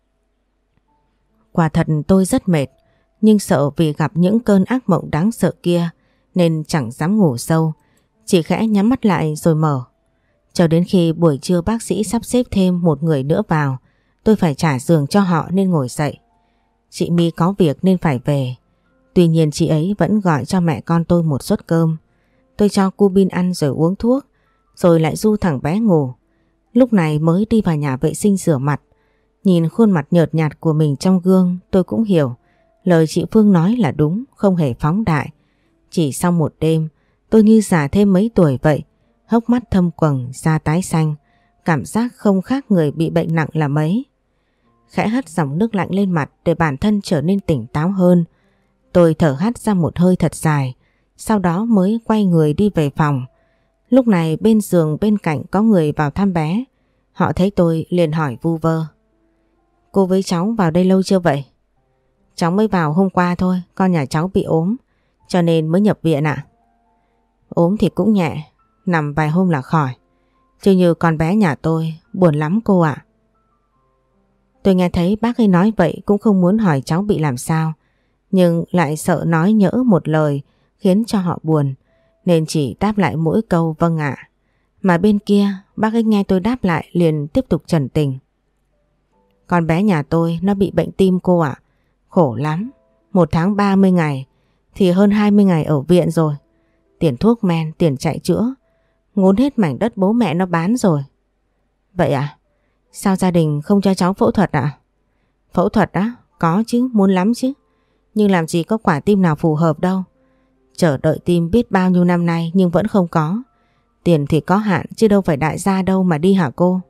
Quả thật tôi rất mệt, nhưng sợ vì gặp những cơn ác mộng đáng sợ kia nên chẳng dám ngủ sâu, chỉ khẽ nhắm mắt lại rồi mở. Cho đến khi buổi trưa bác sĩ sắp xếp thêm một người nữa vào, tôi phải trả giường cho họ nên ngồi dậy. Chị My có việc nên phải về. Tuy nhiên chị ấy vẫn gọi cho mẹ con tôi một suất cơm. Tôi cho cu Bin ăn rồi uống thuốc, rồi lại du thằng bé ngủ. Lúc này mới đi vào nhà vệ sinh rửa mặt. Nhìn khuôn mặt nhợt nhạt của mình trong gương, tôi cũng hiểu lời chị Phương nói là đúng, không hề phóng đại. Chỉ sau một đêm, tôi như già thêm mấy tuổi vậy. Hốc mắt thâm quầng, da tái xanh, cảm giác không khác người bị bệnh nặng là mấy. Khẽ hất dòng nước lạnh lên mặt để bản thân trở nên tỉnh táo hơn. Tôi thở hắt ra một hơi thật dài, sau đó mới quay người đi về phòng. Lúc này bên giường bên cạnh có người vào thăm bé. Họ thấy tôi liền hỏi vu vơ: "Cô với cháu vào đây lâu chưa vậy?" "Cháu mới vào hôm qua thôi, con nhà cháu bị ốm, cho nên mới nhập viện ạ." "Ốm thì cũng nhẹ, nằm vài hôm là khỏi. Chứ như con bé nhà tôi, buồn lắm cô ạ." Tôi nghe thấy bác ấy nói vậy cũng không muốn hỏi cháu bị làm sao, nhưng lại sợ nói nhỡ một lời khiến cho họ buồn, nên chỉ đáp lại mỗi câu vâng ạ. Mà bên kia bác ấy nghe tôi đáp lại liền tiếp tục trần tình: "Con bé nhà tôi nó bị bệnh tim cô ạ. Khổ lắm, một tháng ba mươi ngày thì hơn hai mươi ngày ở viện rồi. Tiền thuốc men, tiền chạy chữa, ngốn hết mảnh đất bố mẹ nó bán rồi." "Vậy à? Sao gia đình không cho cháu phẫu thuật ạ?" "Phẫu thuật á? Có chứ, muốn lắm chứ. Nhưng làm gì có quả tim nào phù hợp đâu. Chờ đợi tim biết bao nhiêu năm nay nhưng vẫn không có. Tiền thì có hạn chứ đâu phải đại gia đâu mà đi hả cô?"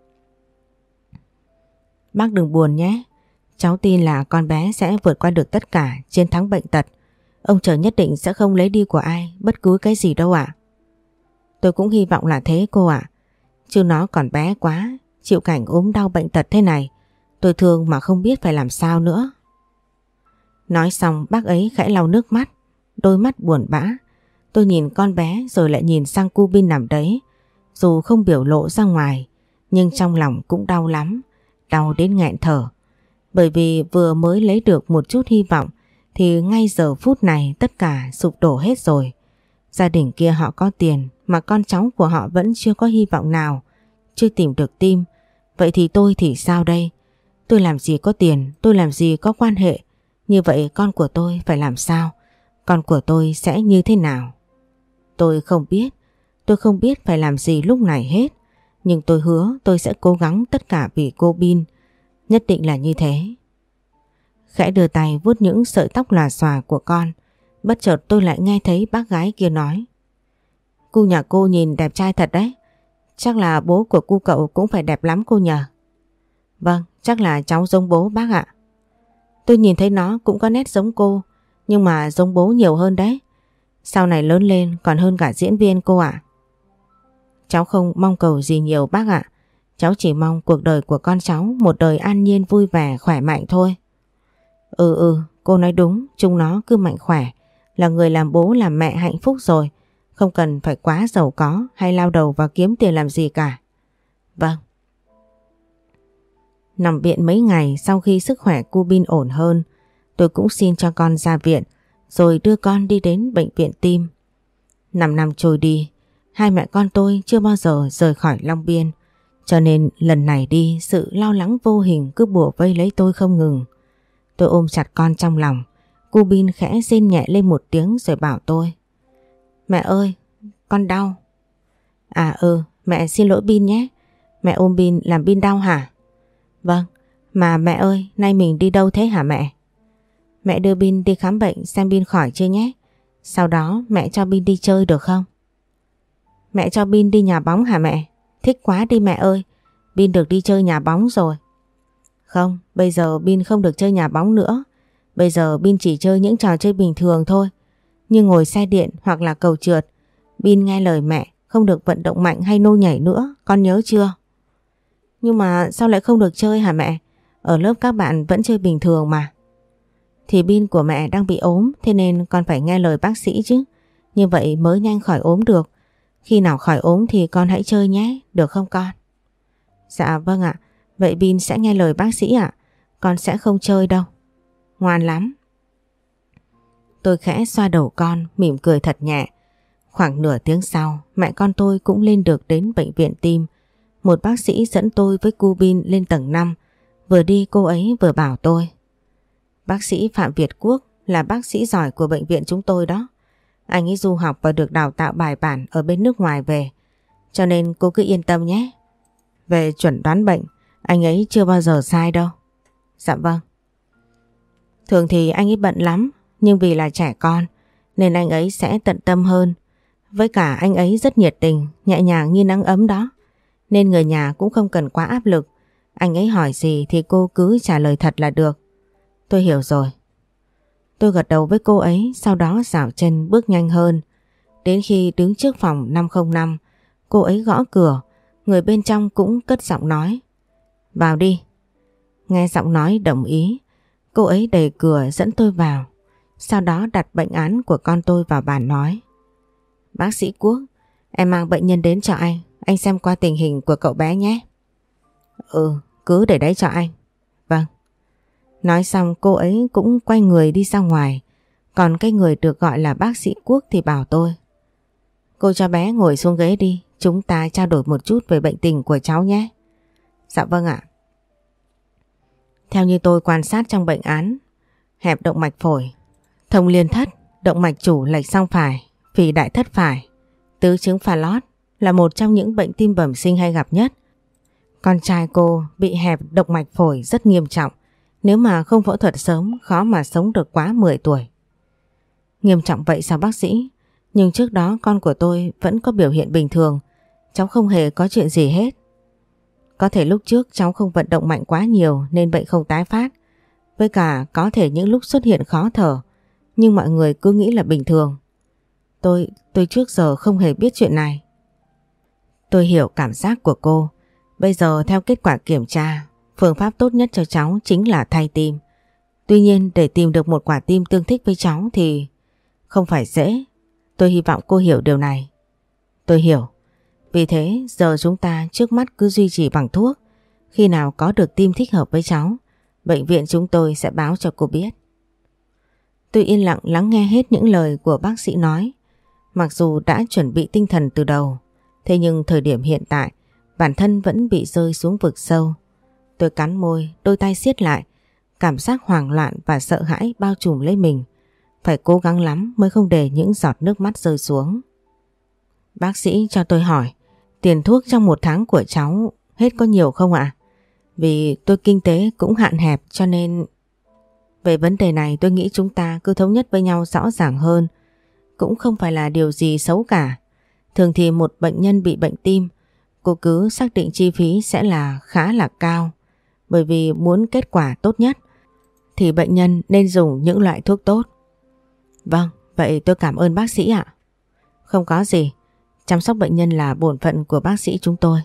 "Bác đừng buồn nhé. Cháu tin là con bé sẽ vượt qua được tất cả, chiến thắng bệnh tật. Ông trời nhất định sẽ không lấy đi của ai bất cứ cái gì đâu ạ." "Tôi cũng hy vọng là thế cô ạ. Chứ nó còn bé quá, chịu cảnh ốm đau bệnh tật thế này. Tôi thương mà không biết phải làm sao nữa." Nói xong bác ấy khẽ lau nước mắt, đôi mắt buồn bã. Tôi nhìn con bé rồi lại nhìn sang cu Bin nằm đấy. Dù không biểu lộ ra ngoài, nhưng trong lòng cũng đau lắm, đau đến nghẹn thở. Bởi vì vừa mới lấy được một chút hy vọng thì ngay giờ phút này tất cả sụp đổ hết rồi. Gia đình kia họ có tiền mà con cháu của họ vẫn chưa có hy vọng nào, chưa tìm được tim. Vậy thì tôi thì sao đây? Tôi làm gì có tiền, tôi làm gì có quan hệ. Như vậy con của tôi phải làm sao? Con của tôi sẽ như thế nào? Tôi không biết, tôi không biết phải làm gì lúc này hết. Nhưng tôi hứa tôi sẽ cố gắng tất cả vì cô Bin. Nhất định là như thế. Khẽ đưa tay vuốt những sợi tóc lòa xòa của con. Bất chợt tôi lại nghe thấy bác gái kia nói: "Cu nhà cô nhìn đẹp trai thật đấy. Chắc là bố của cu cậu cũng phải đẹp lắm cô nhờ." "Vâng, chắc là cháu giống bố bác ạ." "Tôi nhìn thấy nó cũng có nét giống cô, nhưng mà giống bố nhiều hơn đấy. Sau này lớn lên còn hơn cả diễn viên cô ạ." "Cháu không mong cầu gì nhiều bác ạ. Cháu chỉ mong cuộc đời của con cháu một đời an nhiên vui vẻ khỏe mạnh thôi." Ừ ừ, cô nói đúng, chúng nó cứ mạnh khỏe là người làm bố làm mẹ hạnh phúc rồi. Không cần phải quá giàu có hay lao đầu vào kiếm tiền làm gì cả." "Vâng." Nằm viện mấy ngày sau khi sức khỏe cu Bin ổn hơn, tôi cũng xin cho con ra viện rồi đưa con đi đến bệnh viện tim. Năm năm trôi đi, hai mẹ con tôi chưa bao giờ rời khỏi Long Biên, cho nên lần này đi sự lo lắng vô hình cứ bủa vây lấy tôi không ngừng. Tôi ôm chặt con trong lòng, cu Bin khẽ rên nhẹ lên một tiếng rồi bảo tôi: "Mẹ ơi, con đau." "À ừ, mẹ xin lỗi Bin nhé. Mẹ ôm Bin làm Bin đau hả?" "Vâng, mà mẹ ơi, nay mình đi đâu thế hả mẹ?" "Mẹ đưa Bin đi khám bệnh xem Bin khỏi chưa nhé. Sau đó mẹ cho Bin đi chơi được không?" "Mẹ cho Bin đi nhà bóng hả mẹ? Thích quá đi mẹ ơi, Bin được đi chơi nhà bóng rồi." "Không, bây giờ Bin không được chơi nhà bóng nữa. Bây giờ Bin chỉ chơi những trò chơi bình thường thôi. Như ngồi xe điện hoặc là cầu trượt. Bin nghe lời mẹ, không được vận động mạnh hay nô nhảy nữa, con nhớ chưa?" "Nhưng mà sao lại không được chơi hả mẹ? Ở lớp các bạn vẫn chơi bình thường mà." "Thì Bin của mẹ đang bị ốm, thế nên con phải nghe lời bác sĩ chứ. Như vậy mới nhanh khỏi ốm được. Khi nào khỏi ốm thì con hãy chơi nhé, được không con?" "Dạ vâng ạ, vậy Bin sẽ nghe lời bác sĩ ạ. Con sẽ không chơi đâu." "Ngoan lắm." Tôi khẽ xoa đầu con, mỉm cười thật nhẹ. Khoảng nửa tiếng sau, mẹ con tôi cũng lên được đến bệnh viện tim. Một bác sĩ dẫn tôi với cu Bin lên tầng năm. Vừa đi cô ấy vừa bảo tôi: bác sĩ Phạm Việt Quốc là bác sĩ giỏi của bệnh viện chúng tôi đó. Anh ấy du học và được đào tạo bài bản ở bên nước ngoài về. Cho nên cô cứ yên tâm nhé. Về chuẩn đoán bệnh, anh ấy chưa bao giờ sai đâu. Dạ vâng. Thường thì anh ấy bận lắm, nhưng vì là trẻ con nên anh ấy sẽ tận tâm hơn. Với cả anh ấy rất nhiệt tình, nhẹ nhàng như nắng ấm đó. Nên người nhà cũng không cần quá áp lực. Anh ấy hỏi gì thì cô cứ trả lời thật là được. Tôi hiểu rồi. Tôi gật đầu với cô ấy, sau đó dạo chân bước nhanh hơn. Đến khi đứng trước phòng năm không năm, cô ấy gõ cửa. Người bên trong cũng cất giọng nói: vào đi. Nghe giọng nói đồng ý, cô ấy đẩy cửa dẫn tôi vào. Sau đó đặt bệnh án của con tôi vào bàn nói: bác sĩ Quốc, em mang bệnh nhân đến cho anh. Anh xem qua tình hình của cậu bé nhé. Ừ, cứ để đấy cho anh. Vâng. Nói xong cô ấy cũng quay người đi ra ngoài. Còn cái người được gọi là bác sĩ Quốc thì bảo tôi: cô cho bé ngồi xuống ghế đi. Chúng ta trao đổi một chút về bệnh tình của cháu nhé. Dạ vâng ạ. Theo như tôi quan sát trong bệnh án, hẹp động mạch phổi, thông liên thất, động mạch chủ lệch sang phải, phì đại thất phải, tứ chứng phà lót là một trong những bệnh tim bẩm sinh hay gặp nhất. Con trai cô bị hẹp động mạch phổi rất nghiêm trọng. Nếu mà không phẫu thuật sớm khó mà sống được quá mười tuổi. Nghiêm trọng vậy sao bác sĩ? Nhưng trước đó con của tôi vẫn có biểu hiện bình thường. Cháu không hề có chuyện gì hết. Có thể lúc trước cháu không vận động mạnh quá nhiều nên bệnh không tái phát. Với cả có thể những lúc xuất hiện khó thở, nhưng mọi người cứ nghĩ là bình thường. Tôi, tôi trước giờ không hề biết chuyện này. Tôi hiểu cảm giác của cô. Bây giờ theo kết quả kiểm tra, phương pháp tốt nhất cho cháu chính là thay tim. Tuy nhiên để tìm được một quả tim tương thích với cháu thì không phải dễ. Tôi hy vọng cô hiểu điều này. Tôi hiểu. Vì thế giờ chúng ta trước mắt cứ duy trì bằng thuốc. Khi nào có được tim thích hợp với cháu, bệnh viện chúng tôi sẽ báo cho cô biết. Tôi yên lặng lắng nghe hết những lời của bác sĩ nói. Mặc dù đã chuẩn bị tinh thần từ đầu, thế nhưng thời điểm hiện tại bản thân vẫn bị rơi xuống vực sâu. Tôi cắn môi, đôi tay siết lại. Cảm giác hoảng loạn và sợ hãi bao trùm lấy mình. Phải cố gắng lắm mới không để những giọt nước mắt rơi xuống. Bác sĩ cho tôi hỏi, tiền thuốc trong một tháng của cháu hết có nhiều không ạ? Vì tôi kinh tế cũng hạn hẹp cho nên... Về vấn đề này tôi nghĩ chúng ta cứ thống nhất với nhau rõ ràng hơn. Cũng không phải là điều gì xấu cả. Thường thì một bệnh nhân bị bệnh tim, cô cứ xác định chi phí sẽ là khá là cao. Bởi vì muốn kết quả tốt nhất thì bệnh nhân nên dùng những loại thuốc tốt. Vâng, vậy tôi cảm ơn bác sĩ ạ. Không có gì, chăm sóc bệnh nhân là bổn phận của bác sĩ chúng tôi.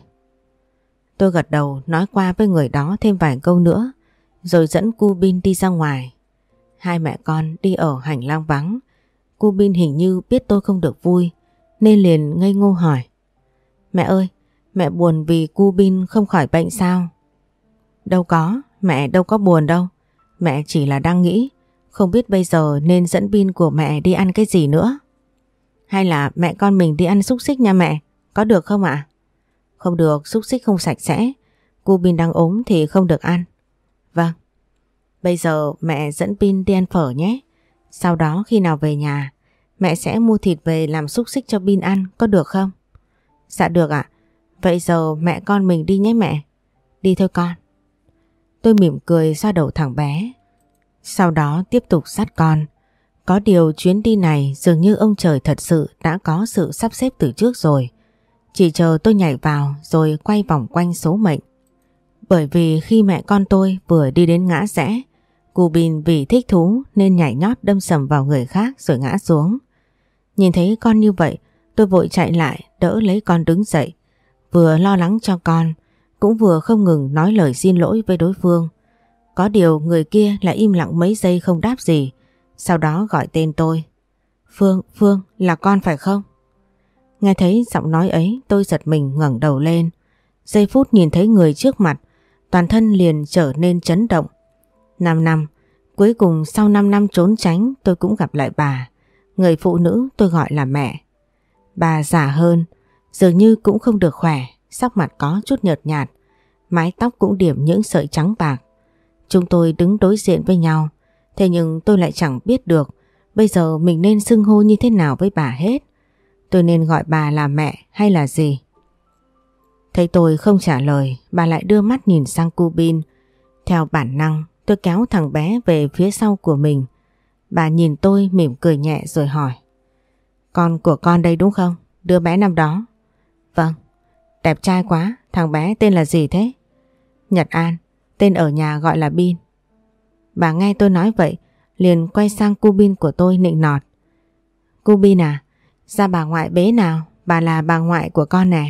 Tôi gật đầu nói qua với người đó thêm vài câu nữa, rồi dẫn cu Bin đi ra ngoài. Hai mẹ con đi ở hành lang vắng. Cu Bin hình như biết tôi không được vui nên liền ngây ngô hỏi: mẹ ơi, mẹ buồn vì cu Bin không khỏi bệnh sao? Đâu có, mẹ đâu có buồn đâu. Mẹ chỉ là đang nghĩ không biết bây giờ nên dẫn Bin của mẹ đi ăn cái gì nữa. Hay là mẹ con mình đi ăn xúc xích nha mẹ, có được không ạ? Không được, xúc xích không sạch sẽ. Cu Bin đang ốm thì không được ăn. Vâng. Bây giờ mẹ dẫn Bin đi ăn phở nhé. Sau đó khi nào về nhà, mẹ sẽ mua thịt về làm xúc xích cho Bin ăn, có được không? Dạ được ạ. Vậy giờ mẹ con mình đi nhé mẹ. Đi thôi con. Tôi mỉm cười xoa đầu thằng bé. Sau đó tiếp tục dắt con. Có điều chuyến đi này dường như ông trời thật sự đã có sự sắp xếp từ trước rồi. Chỉ chờ tôi nhảy vào rồi quay vòng quanh số mệnh. Bởi vì khi mẹ con tôi vừa đi đến ngã rẽ, cu Bin vì thích thú nên nhảy nhót đâm sầm vào người khác rồi ngã xuống. Nhìn thấy con như vậy, tôi vội chạy lại đỡ lấy con đứng dậy. Vừa lo lắng cho con, cũng vừa không ngừng nói lời xin lỗi với đối phương. Có điều người kia lại im lặng mấy giây không đáp gì. Sau đó gọi tên tôi. Phương, Phương, là con phải không? Nghe thấy giọng nói ấy tôi giật mình ngẩng đầu lên. Giây phút nhìn thấy người trước mặt, toàn thân liền trở nên chấn động. Năm năm, cuối cùng sau năm năm trốn tránh tôi cũng gặp lại bà, người phụ nữ tôi gọi là mẹ. Bà già hơn, dường như cũng không được khỏe, sắc mặt có chút nhợt nhạt, mái tóc cũng điểm những sợi trắng bạc. Chúng tôi đứng đối diện với nhau, thế nhưng tôi lại chẳng biết được bây giờ mình nên xưng hô như thế nào với bà hết. Tôi nên gọi bà là mẹ hay là gì? Thấy tôi không trả lời, bà lại đưa mắt nhìn sang cu Bin. Theo bản năng, tôi kéo thằng bé về phía sau của mình. Bà nhìn tôi mỉm cười nhẹ rồi hỏi. Con của con đây đúng không? Đứa bé năm đó. Vâng. Đẹp trai quá, thằng bé tên là gì thế? Nhật An, tên ở nhà gọi là Bin. Bà nghe tôi nói vậy, liền quay sang cu Bin của tôi nịnh nọt. Cu Bin à, ra bà ngoại bế nào, bà là bà ngoại của con nè.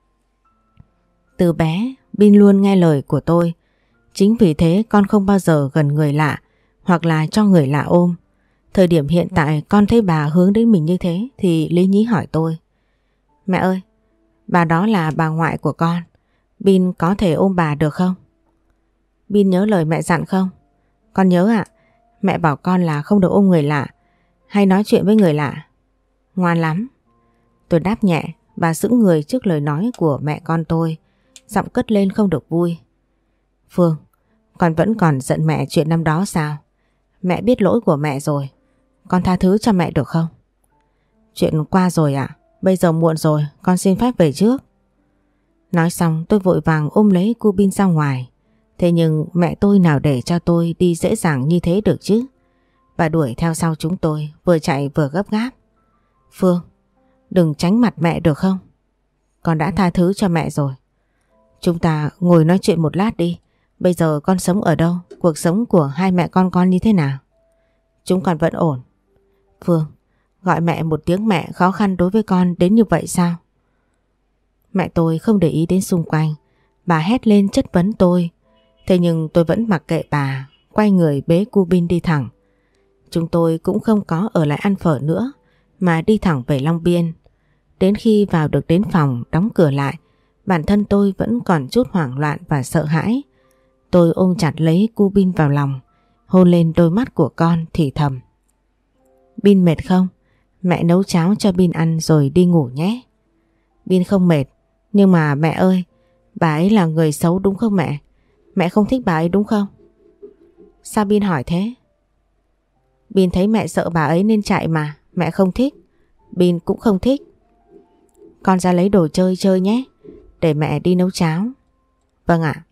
Từ bé, Bin luôn nghe lời của tôi. Chính vì thế con không bao giờ gần người lạ hoặc là cho người lạ ôm. Thời điểm hiện tại con thấy bà hướng đến mình như thế thì lý nhí hỏi tôi. Mẹ ơi, bà đó là bà ngoại của con. Bin có thể ôm bà được không? Bin nhớ lời mẹ dặn không? Con nhớ ạ. Mẹ bảo con là không được ôm người lạ hay nói chuyện với người lạ. Ngoan lắm. Tôi đáp nhẹ. Bà sững người trước lời nói của mẹ con tôi, giọng cất lên không được vui. Phương, con vẫn còn giận mẹ chuyện năm đó sao? Mẹ biết lỗi của mẹ rồi, con tha thứ cho mẹ được không? Chuyện qua rồi ạ. Bây giờ muộn rồi, con xin phép về trước. Nói xong tôi vội vàng ôm lấy cu Bin ra ngoài. Thế nhưng mẹ tôi nào để cho tôi đi dễ dàng như thế được chứ? Bà đuổi theo sau chúng tôi, vừa chạy vừa gấp gáp. Phương, đừng tránh mặt mẹ được không? Con đã tha thứ cho mẹ rồi. Chúng ta ngồi nói chuyện một lát đi. Bây giờ con sống ở đâu? Cuộc sống của hai mẹ con con như thế nào? Chúng con vẫn ổn. Phương, gọi mẹ một tiếng mẹ khó khăn đối với con đến như vậy sao? Mẹ tôi không để ý đến xung quanh. Bà hét lên chất vấn tôi. Thế nhưng tôi vẫn mặc kệ bà, quay người bế cu Bin đi thẳng. Chúng tôi cũng không có ở lại ăn phở nữa mà đi thẳng về Long Biên. Đến khi vào được đến phòng đóng cửa lại, bản thân tôi vẫn còn chút hoảng loạn và sợ hãi. Tôi ôm chặt lấy cu Bin vào lòng, hôn lên đôi mắt của con thì thầm. Bin mệt không? Mẹ nấu cháo cho Bin ăn rồi đi ngủ nhé. Bin không mệt, nhưng mà mẹ ơi, bà ấy là người xấu đúng không mẹ? Mẹ không thích bà ấy đúng không? Sao Bin hỏi thế? Bin thấy mẹ sợ bà ấy nên chạy mà, mẹ không thích. Bin cũng không thích. Con ra lấy đồ chơi chơi nhé, để mẹ đi nấu cháo. Vâng ạ.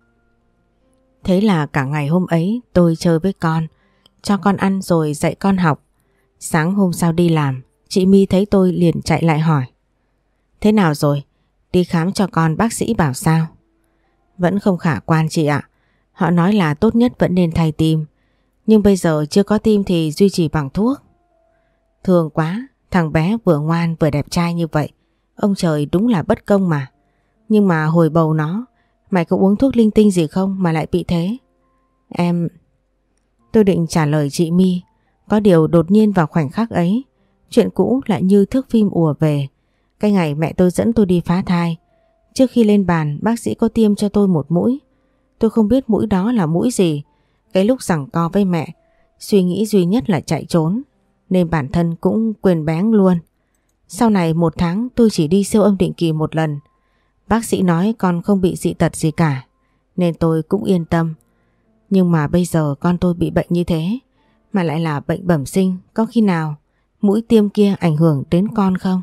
Thế là cả ngày hôm ấy tôi chơi với con, cho con ăn rồi dạy con học. Sáng hôm sau đi làm, chị My thấy tôi liền chạy lại hỏi. Thế nào rồi? Đi khám cho con bác sĩ bảo sao? Vẫn không khả quan chị ạ. Họ nói là tốt nhất vẫn nên thay tim. Nhưng bây giờ chưa có tim thì duy trì bằng thuốc. Thương quá, thằng bé vừa ngoan vừa đẹp trai như vậy. Ông trời đúng là bất công mà. Nhưng mà hồi bầu nó, mày có uống thuốc linh tinh gì không mà lại bị thế? Em... Tôi định trả lời chị My. Có điều đột nhiên vào khoảnh khắc ấy, chuyện cũ lại như thước phim ùa về. Cái ngày mẹ tôi dẫn tôi đi phá thai, trước khi lên bàn bác sĩ có tiêm cho tôi một mũi. Tôi không biết mũi đó là mũi gì. Cái lúc giằng co với mẹ, suy nghĩ duy nhất là chạy trốn, nên bản thân cũng quên bén luôn. Sau này một tháng tôi chỉ đi siêu âm định kỳ một lần. Bác sĩ nói con không bị dị tật gì cả, nên tôi cũng yên tâm. Nhưng mà bây giờ con tôi bị bệnh như thế, mà lại là bệnh bẩm sinh, có khi nào mũi tiêm kia ảnh hưởng đến con không?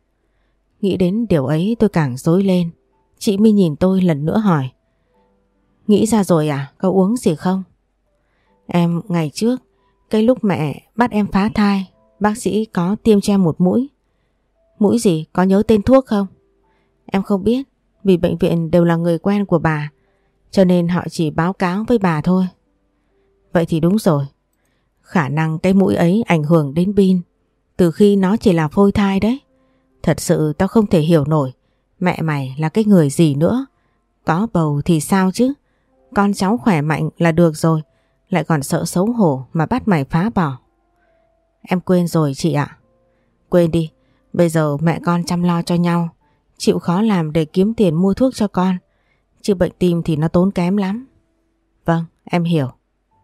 Nghĩ đến điều ấy tôi càng rối lên. Chị My nhìn tôi lần nữa hỏi. Nghĩ ra rồi à? Có uống gì không? Em ngày trước, cái lúc mẹ bắt em phá thai, bác sĩ có tiêm cho em một mũi. Mũi gì? Có nhớ tên thuốc không? Em không biết, vì bệnh viện đều là người quen của bà, cho nên họ chỉ báo cáo với bà thôi. Vậy thì đúng rồi. Khả năng cái mũi ấy ảnh hưởng đến Bin từ khi nó chỉ là phôi thai đấy. Thật sự tao không thể hiểu nổi. Mẹ mày là cái người gì nữa? Có bầu thì sao chứ? Con cháu khỏe mạnh là được rồi, lại còn sợ xấu hổ mà bắt mày phá bỏ. Em quên rồi chị ạ. Quên đi, bây giờ mẹ con chăm lo cho nhau, chịu khó làm để kiếm tiền mua thuốc cho con, chứ bệnh tim thì nó tốn kém lắm. Vâng, em hiểu.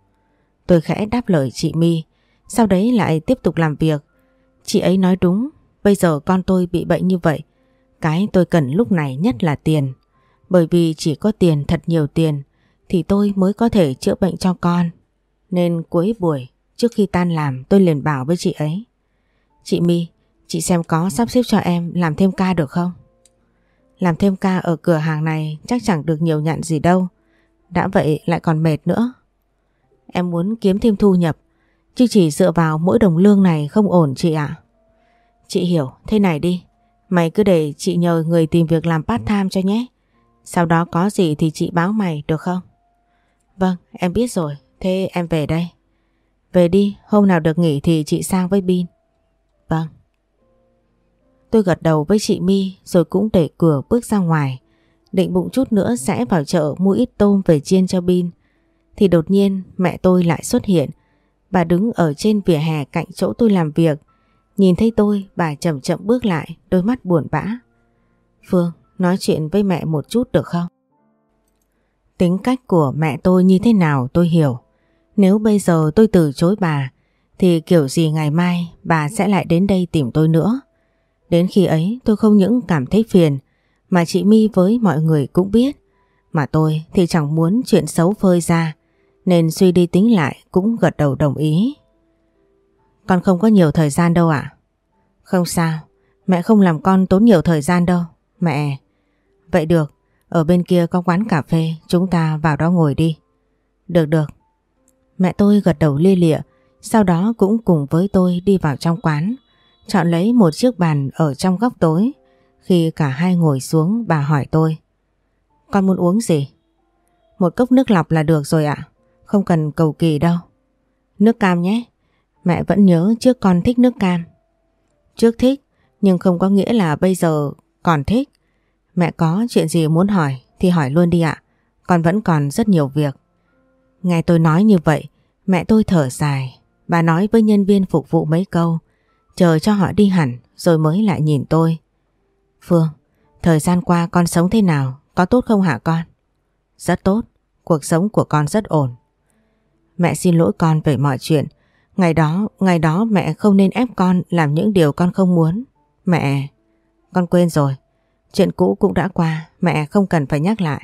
Tôi khẽ đáp lời chị My, sau đấy lại tiếp tục làm việc. Chị ấy nói đúng, Bây giờ con tôi bị bệnh như vậy, cái tôi cần lúc này nhất là tiền. Bởi vì chỉ có tiền, thật nhiều tiền, thì tôi mới có thể chữa bệnh cho con. Nên cuối buổi, trước khi tan làm, tôi liền bảo với chị ấy: chị My, chị xem có sắp xếp cho em làm thêm ca được không? Làm thêm ca ở cửa hàng này chắc chẳng được nhiều nhận gì đâu. Đã vậy lại còn mệt nữa. Em muốn kiếm thêm thu nhập, chứ chỉ dựa vào mỗi đồng lương này không ổn chị ạ. Chị hiểu, thế này đi. Mày cứ để chị nhờ người tìm việc làm part time cho nhé. Sau đó có gì thì chị báo mày được không? Vâng, em biết rồi. Thế em về đây. Về đi, hôm nào được nghỉ thì chị sang với Bin. Vâng. Tôi gật đầu với chị My rồi cũng đẩy cửa bước ra ngoài. Định bụng chút nữa sẽ vào chợ mua ít tôm về chiên cho Bin. Thì đột nhiên mẹ tôi lại xuất hiện. Bà đứng ở trên vỉa hè cạnh chỗ tôi làm việc. Nhìn thấy tôi, bà chậm chậm bước lại, đôi mắt buồn bã. Phương, nói chuyện với mẹ một chút được không? Tính cách của mẹ tôi như thế nào tôi hiểu. Nếu bây giờ tôi từ chối bà, thì kiểu gì ngày mai bà sẽ lại đến đây tìm tôi nữa. Đến khi ấy tôi không những cảm thấy phiền, mà chị My với mọi người cũng biết. Mà tôi thì chẳng muốn chuyện xấu phơi ra, nên suy đi tính lại cũng gật đầu đồng ý. Con không có nhiều thời gian đâu ạ. Không sao, mẹ không làm con tốn nhiều thời gian đâu. Mẹ... Vậy được, ở bên kia có quán cà phê, chúng ta vào đó ngồi đi. Được được. Mẹ tôi gật đầu lia lịa, sau đó cũng cùng với tôi đi vào trong quán, chọn lấy một chiếc bàn ở trong góc tối. Khi cả hai ngồi xuống, bà hỏi tôi: con muốn uống gì? Một cốc nước lọc là được rồi ạ, không cần cầu kỳ đâu. Nước cam nhé, mẹ vẫn nhớ trước con thích nước cam. Trước thích, nhưng không có nghĩa là bây giờ còn thích. Mẹ có chuyện gì muốn hỏi thì hỏi luôn đi ạ, con vẫn còn rất nhiều việc. Nghe tôi nói như vậy, mẹ tôi thở dài. Bà nói với nhân viên phục vụ mấy câu, chờ cho họ đi hẳn rồi mới lại nhìn tôi. Phương, thời gian qua con sống thế nào, có tốt không hả con? Rất tốt, cuộc sống của con rất ổn. Mẹ xin lỗi con về mọi chuyện. Ngày đó, ngày đó mẹ không nên ép con làm những điều con không muốn. Mẹ... Con quên rồi. Chuyện cũ cũng đã qua, mẹ không cần phải nhắc lại.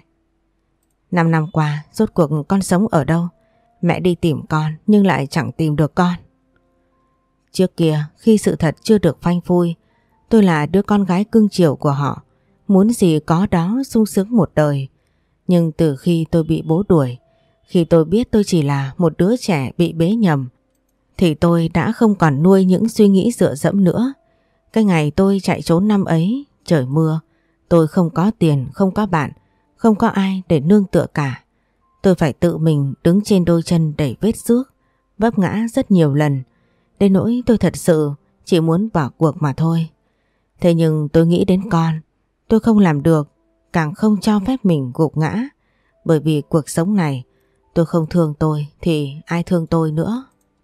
Năm năm qua, rốt cuộc con sống ở đâu? Mẹ đi tìm con nhưng lại chẳng tìm được con. Trước kia, khi sự thật chưa được phanh phui, tôi là đứa con gái cưng chiều của họ, muốn gì có đó, sung sướng một đời. Nhưng từ khi tôi bị bố đuổi, khi tôi biết tôi chỉ là một đứa trẻ bị bế nhầm, thì tôi đã không còn nuôi những suy nghĩ dựa dẫm nữa. Cái ngày tôi chạy trốn năm ấy, trời mưa, tôi không có tiền, không có bạn, không có ai để nương tựa cả. Tôi phải tự mình đứng trên đôi chân đầy vết xước, vấp ngã rất nhiều lần. Đến nỗi tôi thật sự chỉ muốn bỏ cuộc mà thôi. Thế nhưng tôi nghĩ đến con, tôi không làm được, càng không cho phép mình gục ngã. Bởi vì cuộc sống này, tôi không thương tôi thì ai thương tôi nữa.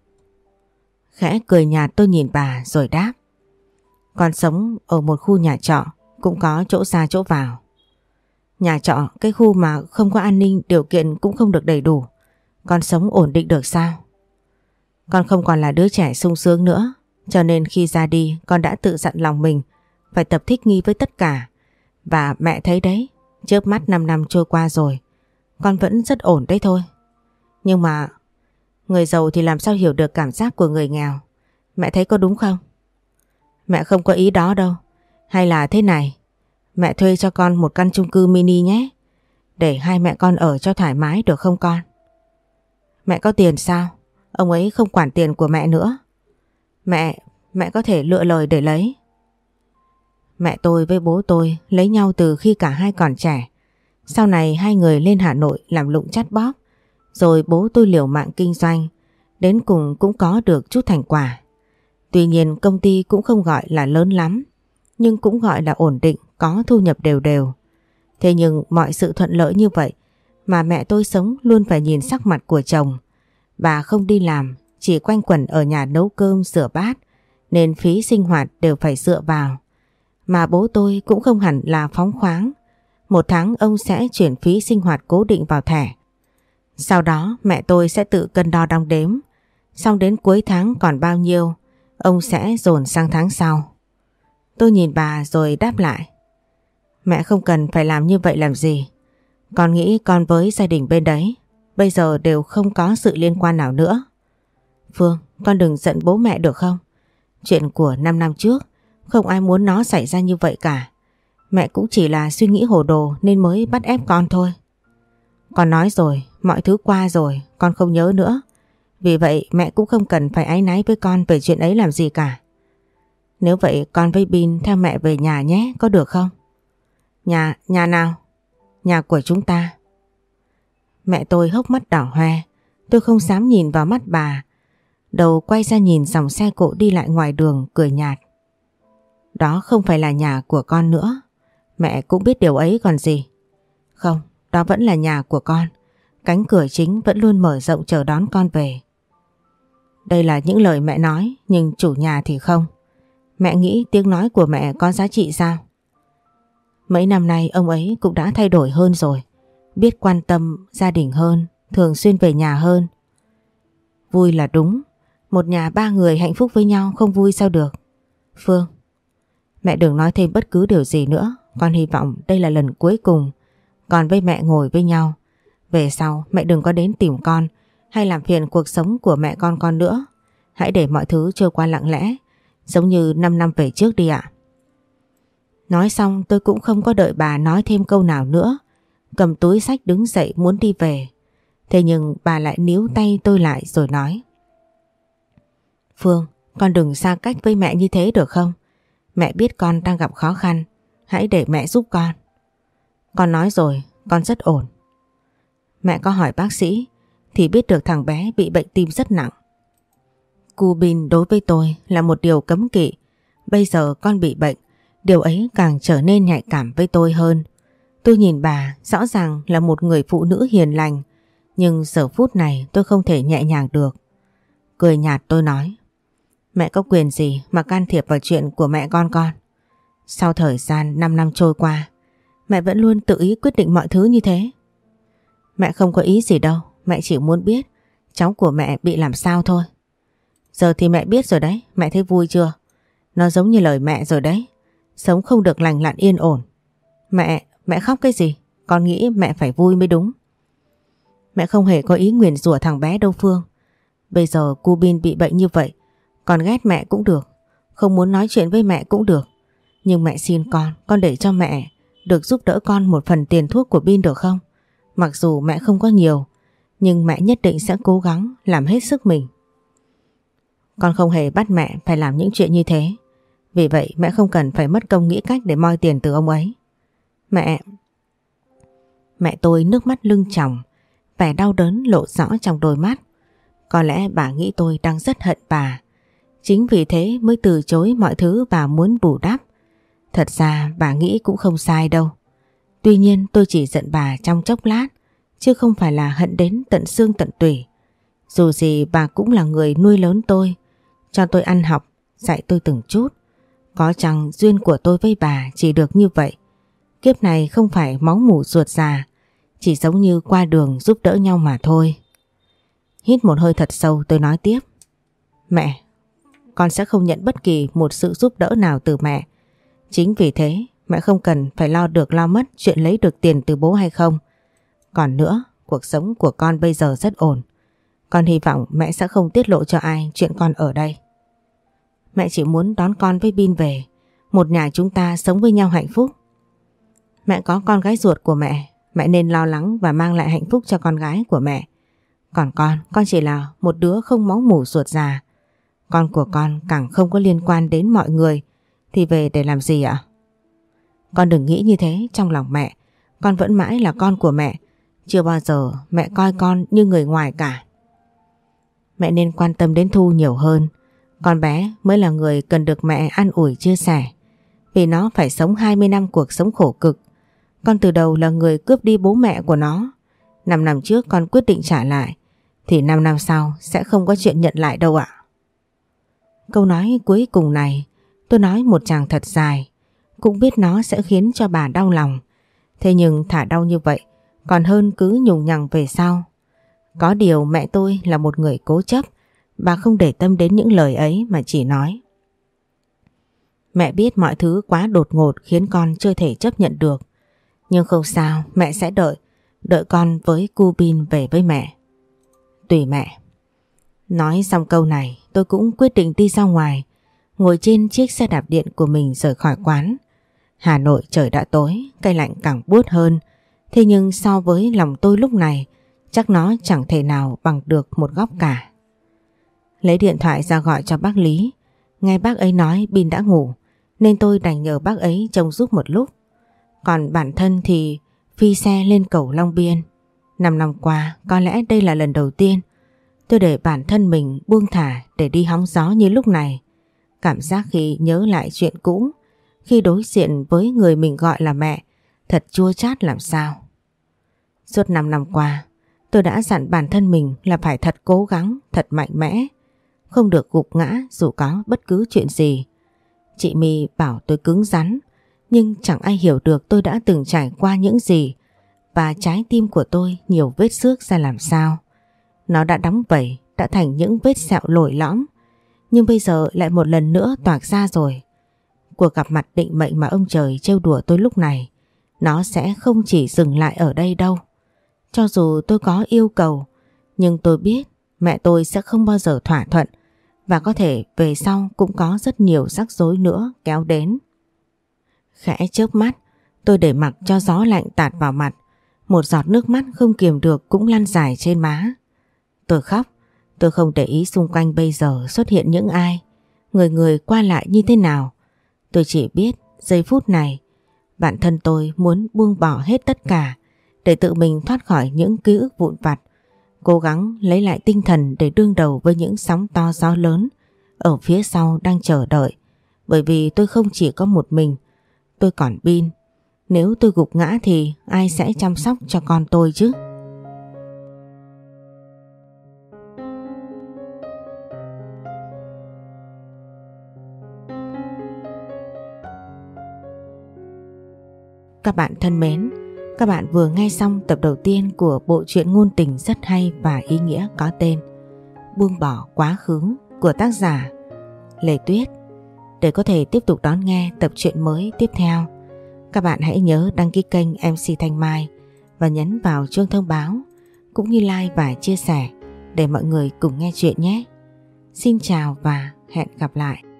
Khẽ cười nhạt tôi nhìn bà rồi đáp: con sống ở một khu nhà trọ, cũng có chỗ ra chỗ vào. Nhà trọ, cái khu mà không có an ninh, điều kiện cũng không được đầy đủ, con sống ổn định được sao? Con không còn là đứa trẻ sung sướng nữa, cho nên khi ra đi con đã tự dặn lòng mình phải tập thích nghi với tất cả. Và mẹ thấy đấy, chớp mắt năm năm trôi qua rồi, con vẫn rất ổn đấy thôi. Nhưng mà người giàu thì làm sao hiểu được cảm giác của người nghèo, mẹ thấy có đúng không? Mẹ không có ý đó đâu. Hay là thế này, mẹ thuê cho con một căn chung cư mini nhé, để hai mẹ con ở cho thoải mái được không con? Mẹ có tiền sao? Ông ấy không quản tiền của mẹ nữa. Mẹ, mẹ có thể lựa lời để lấy. Mẹ tôi với bố tôi lấy nhau từ khi cả hai còn trẻ. Sau này hai người lên Hà Nội làm lụng chắt bóp, rồi bố tôi liều mạng kinh doanh, đến cùng cũng có được chút thành quả. Tuy nhiên công ty cũng không gọi là lớn lắm, nhưng cũng gọi là ổn định, có thu nhập đều đều. Thế nhưng mọi sự thuận lợi như vậy mà mẹ tôi sống luôn phải nhìn sắc mặt của chồng. Bà không đi làm, chỉ quanh quẩn ở nhà nấu cơm rửa bát, nên phí sinh hoạt đều phải dựa vào. Mà bố tôi cũng không hẳn là phóng khoáng. Một tháng ông sẽ chuyển phí sinh hoạt cố định vào thẻ. Sau đó mẹ tôi sẽ tự cân đo đong đếm. Xong đến cuối tháng còn bao nhiêu, ông sẽ dồn sang tháng sau. Tôi nhìn bà rồi đáp lại. Mẹ không cần phải làm như vậy làm gì. Con nghĩ con với gia đình bên đấy bây giờ đều không có sự liên quan nào nữa. Phương, con đừng giận bố mẹ được không? Chuyện của năm năm trước không ai muốn nó xảy ra như vậy cả. Mẹ cũng chỉ là suy nghĩ hồ đồ nên mới bắt ép con thôi. Con nói rồi, mọi thứ qua rồi, con không nhớ nữa. Vì vậy mẹ cũng không cần phải áy náy với con về chuyện ấy làm gì cả. Nếu vậy con với Bin theo mẹ về nhà nhé, có được không? Nhà, nhà nào? Nhà của chúng ta. Mẹ tôi hốc mắt đỏ hoe, tôi không dám nhìn vào mắt bà. Đầu quay ra nhìn dòng xe cộ đi lại ngoài đường, cười nhạt. Đó không phải là nhà của con nữa. Mẹ cũng biết điều ấy còn gì. Không, đó vẫn là nhà của con. Cánh cửa chính vẫn luôn mở rộng chờ đón con về. Đây là những lời mẹ nói, nhưng chủ nhà thì không. Mẹ nghĩ tiếng nói của mẹ có giá trị sao? Mấy năm nay ông ấy cũng đã thay đổi hơn rồi. Biết quan tâm gia đình hơn, thường xuyên về nhà hơn. Vui là đúng. Một nhà ba người hạnh phúc với nhau không vui sao được? Phương, mẹ đừng nói thêm bất cứ điều gì nữa. Con hy vọng đây là lần cuối cùng con với mẹ ngồi với nhau. Về sau mẹ đừng có đến tìm con hay làm phiền cuộc sống của mẹ con con nữa. Hãy để mọi thứ trôi qua lặng lẽ, giống như năm năm về trước đi ạ. Nói xong tôi cũng không có đợi bà nói thêm câu nào nữa. Cầm túi xách đứng dậy muốn đi về. Thế nhưng bà lại níu tay tôi lại rồi nói. Phương, con đừng xa cách với mẹ như thế được không? Mẹ biết con đang gặp khó khăn. Hãy để mẹ giúp con. Con nói rồi, con rất ổn. Mẹ có hỏi bác sĩ thì biết được thằng bé bị bệnh tim rất nặng. Cu Bin đối với tôi là một điều cấm kỵ. Bây giờ con bị bệnh, điều ấy càng trở nên nhạy cảm với tôi hơn. Tôi nhìn bà rõ ràng là một người phụ nữ hiền lành, nhưng giờ phút này tôi không thể nhẹ nhàng được. Cười nhạt tôi nói. Mẹ có quyền gì mà can thiệp vào chuyện của mẹ con con? Sau thời gian năm năm trôi qua, mẹ vẫn luôn tự ý quyết định mọi thứ như thế. Mẹ không có ý gì đâu, mẹ chỉ muốn biết cháu của mẹ bị làm sao thôi. Giờ thì mẹ biết rồi đấy, mẹ thấy vui chưa? Nó giống như lời mẹ rồi đấy, sống không được lành lặn yên ổn. Mẹ, mẹ khóc cái gì? Con nghĩ mẹ phải vui mới đúng. Mẹ không hề có ý nguyền rủa thằng bé đâu Phương. Bây giờ cu Bin bị bệnh như vậy, con ghét mẹ cũng được, không muốn nói chuyện với mẹ cũng được. Nhưng mẹ xin con, con để cho mẹ được giúp đỡ con một phần tiền thuốc của Bin được không? Mặc dù mẹ không có nhiều, nhưng mẹ nhất định sẽ cố gắng làm hết sức mình. Con không hề bắt mẹ phải làm những chuyện như thế. Vì vậy mẹ không cần phải mất công nghĩ cách để moi tiền từ ông ấy. Mẹ... Mẹ tôi nước mắt lưng tròng, vẻ đau đớn lộ rõ trong đôi mắt. Có lẽ bà nghĩ tôi đang rất hận bà. Chính vì thế mới từ chối mọi thứ bà muốn bù đắp. Thật ra bà nghĩ cũng không sai đâu. Tuy nhiên tôi chỉ giận bà trong chốc lát, chứ không phải là hận đến tận xương tận tủy. Dù gì bà cũng là người nuôi lớn tôi, cho tôi ăn học, dạy tôi từng chút. Có chăng duyên của tôi với bà chỉ được như vậy. Kiếp này không phải máu mủ ruột già, chỉ giống như qua đường giúp đỡ nhau mà thôi. Hít một hơi thật sâu tôi nói tiếp. Mẹ, con sẽ không nhận bất kỳ một sự giúp đỡ nào từ mẹ. Chính vì thế mẹ không cần phải lo được lo mất chuyện lấy được tiền từ bố hay không. Còn nữa, cuộc sống của con bây giờ rất ổn. Con hy vọng mẹ sẽ không tiết lộ cho ai chuyện con ở đây. Mẹ chỉ muốn đón con với Bin về, một nhà chúng ta sống với nhau hạnh phúc. Mẹ có con gái ruột của mẹ, mẹ nên lo lắng và mang lại hạnh phúc cho con gái của mẹ. Còn con, con chỉ là một đứa không máu mủ ruột già. Con của con càng không có liên quan đến mọi người, thì về để làm gì ạ? Con đừng nghĩ như thế, trong lòng mẹ, con vẫn mãi là con của mẹ. Chưa bao giờ mẹ coi con như người ngoài cả. Mẹ nên quan tâm đến Thu nhiều hơn. Con bé mới là người cần được mẹ an ủi chia sẻ. Vì nó phải sống hai mươi năm cuộc sống khổ cực. Con từ đầu là người cướp đi bố mẹ của nó. Năm năm trước con quyết định trả lại, thì năm năm sau sẽ không có chuyện nhận lại đâu ạ. Câu nói cuối cùng này tôi nói một tràng thật dài. Cũng biết nó sẽ khiến cho bà đau lòng. Thế nhưng thả đau như vậy còn hơn cứ nhùng nhằng về sau. Có điều mẹ tôi là một người cố chấp. Bà không để tâm đến những lời ấy mà chỉ nói. Mẹ biết mọi thứ quá đột ngột khiến con chưa thể chấp nhận được. Nhưng không sao, mẹ sẽ đợi, đợi con với cu Bin về với mẹ. Tùy mẹ. Nói xong câu này, tôi cũng quyết định đi ra ngoài, ngồi trên chiếc xe đạp điện của mình rời khỏi quán. Hà Nội trời đã tối, cây lạnh càng buốt hơn. Thế nhưng so với lòng tôi lúc này, chắc nó chẳng thể nào bằng được một góc cả. Lấy điện thoại ra gọi cho bác Lý. Nghe bác ấy nói Bin đã ngủ, nên tôi đành nhờ bác ấy trông giúp một lúc. Còn bản thân thì phi xe lên cầu Long Biên. Năm năm qua, có lẽ đây là lần đầu tiên tôi để bản thân mình buông thả để đi hóng gió như lúc này. Cảm giác khi nhớ lại chuyện cũ, khi đối diện với người mình gọi là mẹ, thật chua chát làm sao. Suốt năm năm qua, tôi đã dặn bản thân mình là phải thật cố gắng, thật mạnh mẽ, không được gục ngã dù có bất cứ chuyện gì. Chị My bảo tôi cứng rắn, nhưng chẳng ai hiểu được tôi đã từng trải qua những gì và trái tim của tôi nhiều vết xước ra làm sao. Nó đã đóng vẩy, đã thành những vết sẹo lồi lõm, nhưng bây giờ lại một lần nữa toạc ra rồi. Cuộc gặp mặt định mệnh mà ông trời trêu đùa tôi lúc này, nó sẽ không chỉ dừng lại ở đây đâu. Cho dù tôi có yêu cầu, nhưng tôi biết mẹ tôi sẽ không bao giờ thỏa thuận, và có thể về sau cũng có rất nhiều rắc rối nữa kéo đến. Khẽ chớp mắt, tôi để mặc cho gió lạnh tạt vào mặt. Một giọt nước mắt không kiềm được cũng lăn dài trên má. Tôi khóc. Tôi không để ý xung quanh bây giờ xuất hiện những ai, người người qua lại như thế nào. Tôi chỉ biết giây phút này bản thân tôi muốn buông bỏ hết tất cả để tự mình thoát khỏi những ký ức vụn vặt, cố gắng lấy lại tinh thần để đương đầu với những sóng to gió lớn ở phía sau đang chờ đợi. Bởi vì tôi không chỉ có một mình, tôi còn Bin. Nếu tôi gục ngã thì ai sẽ chăm sóc cho con tôi chứ? Các bạn thân mến, các bạn vừa nghe xong tập đầu tiên của bộ truyện ngôn tình rất hay và ý nghĩa có tên Buông bỏ quá khứ của tác giả Lê Tuyết. Để có thể tiếp tục đón nghe tập truyện mới tiếp theo, các bạn hãy nhớ đăng ký kênh em xê Thanh Mai và nhấn vào chuông thông báo, cũng như like và chia sẻ để mọi người cùng nghe chuyện nhé. Xin chào và hẹn gặp lại.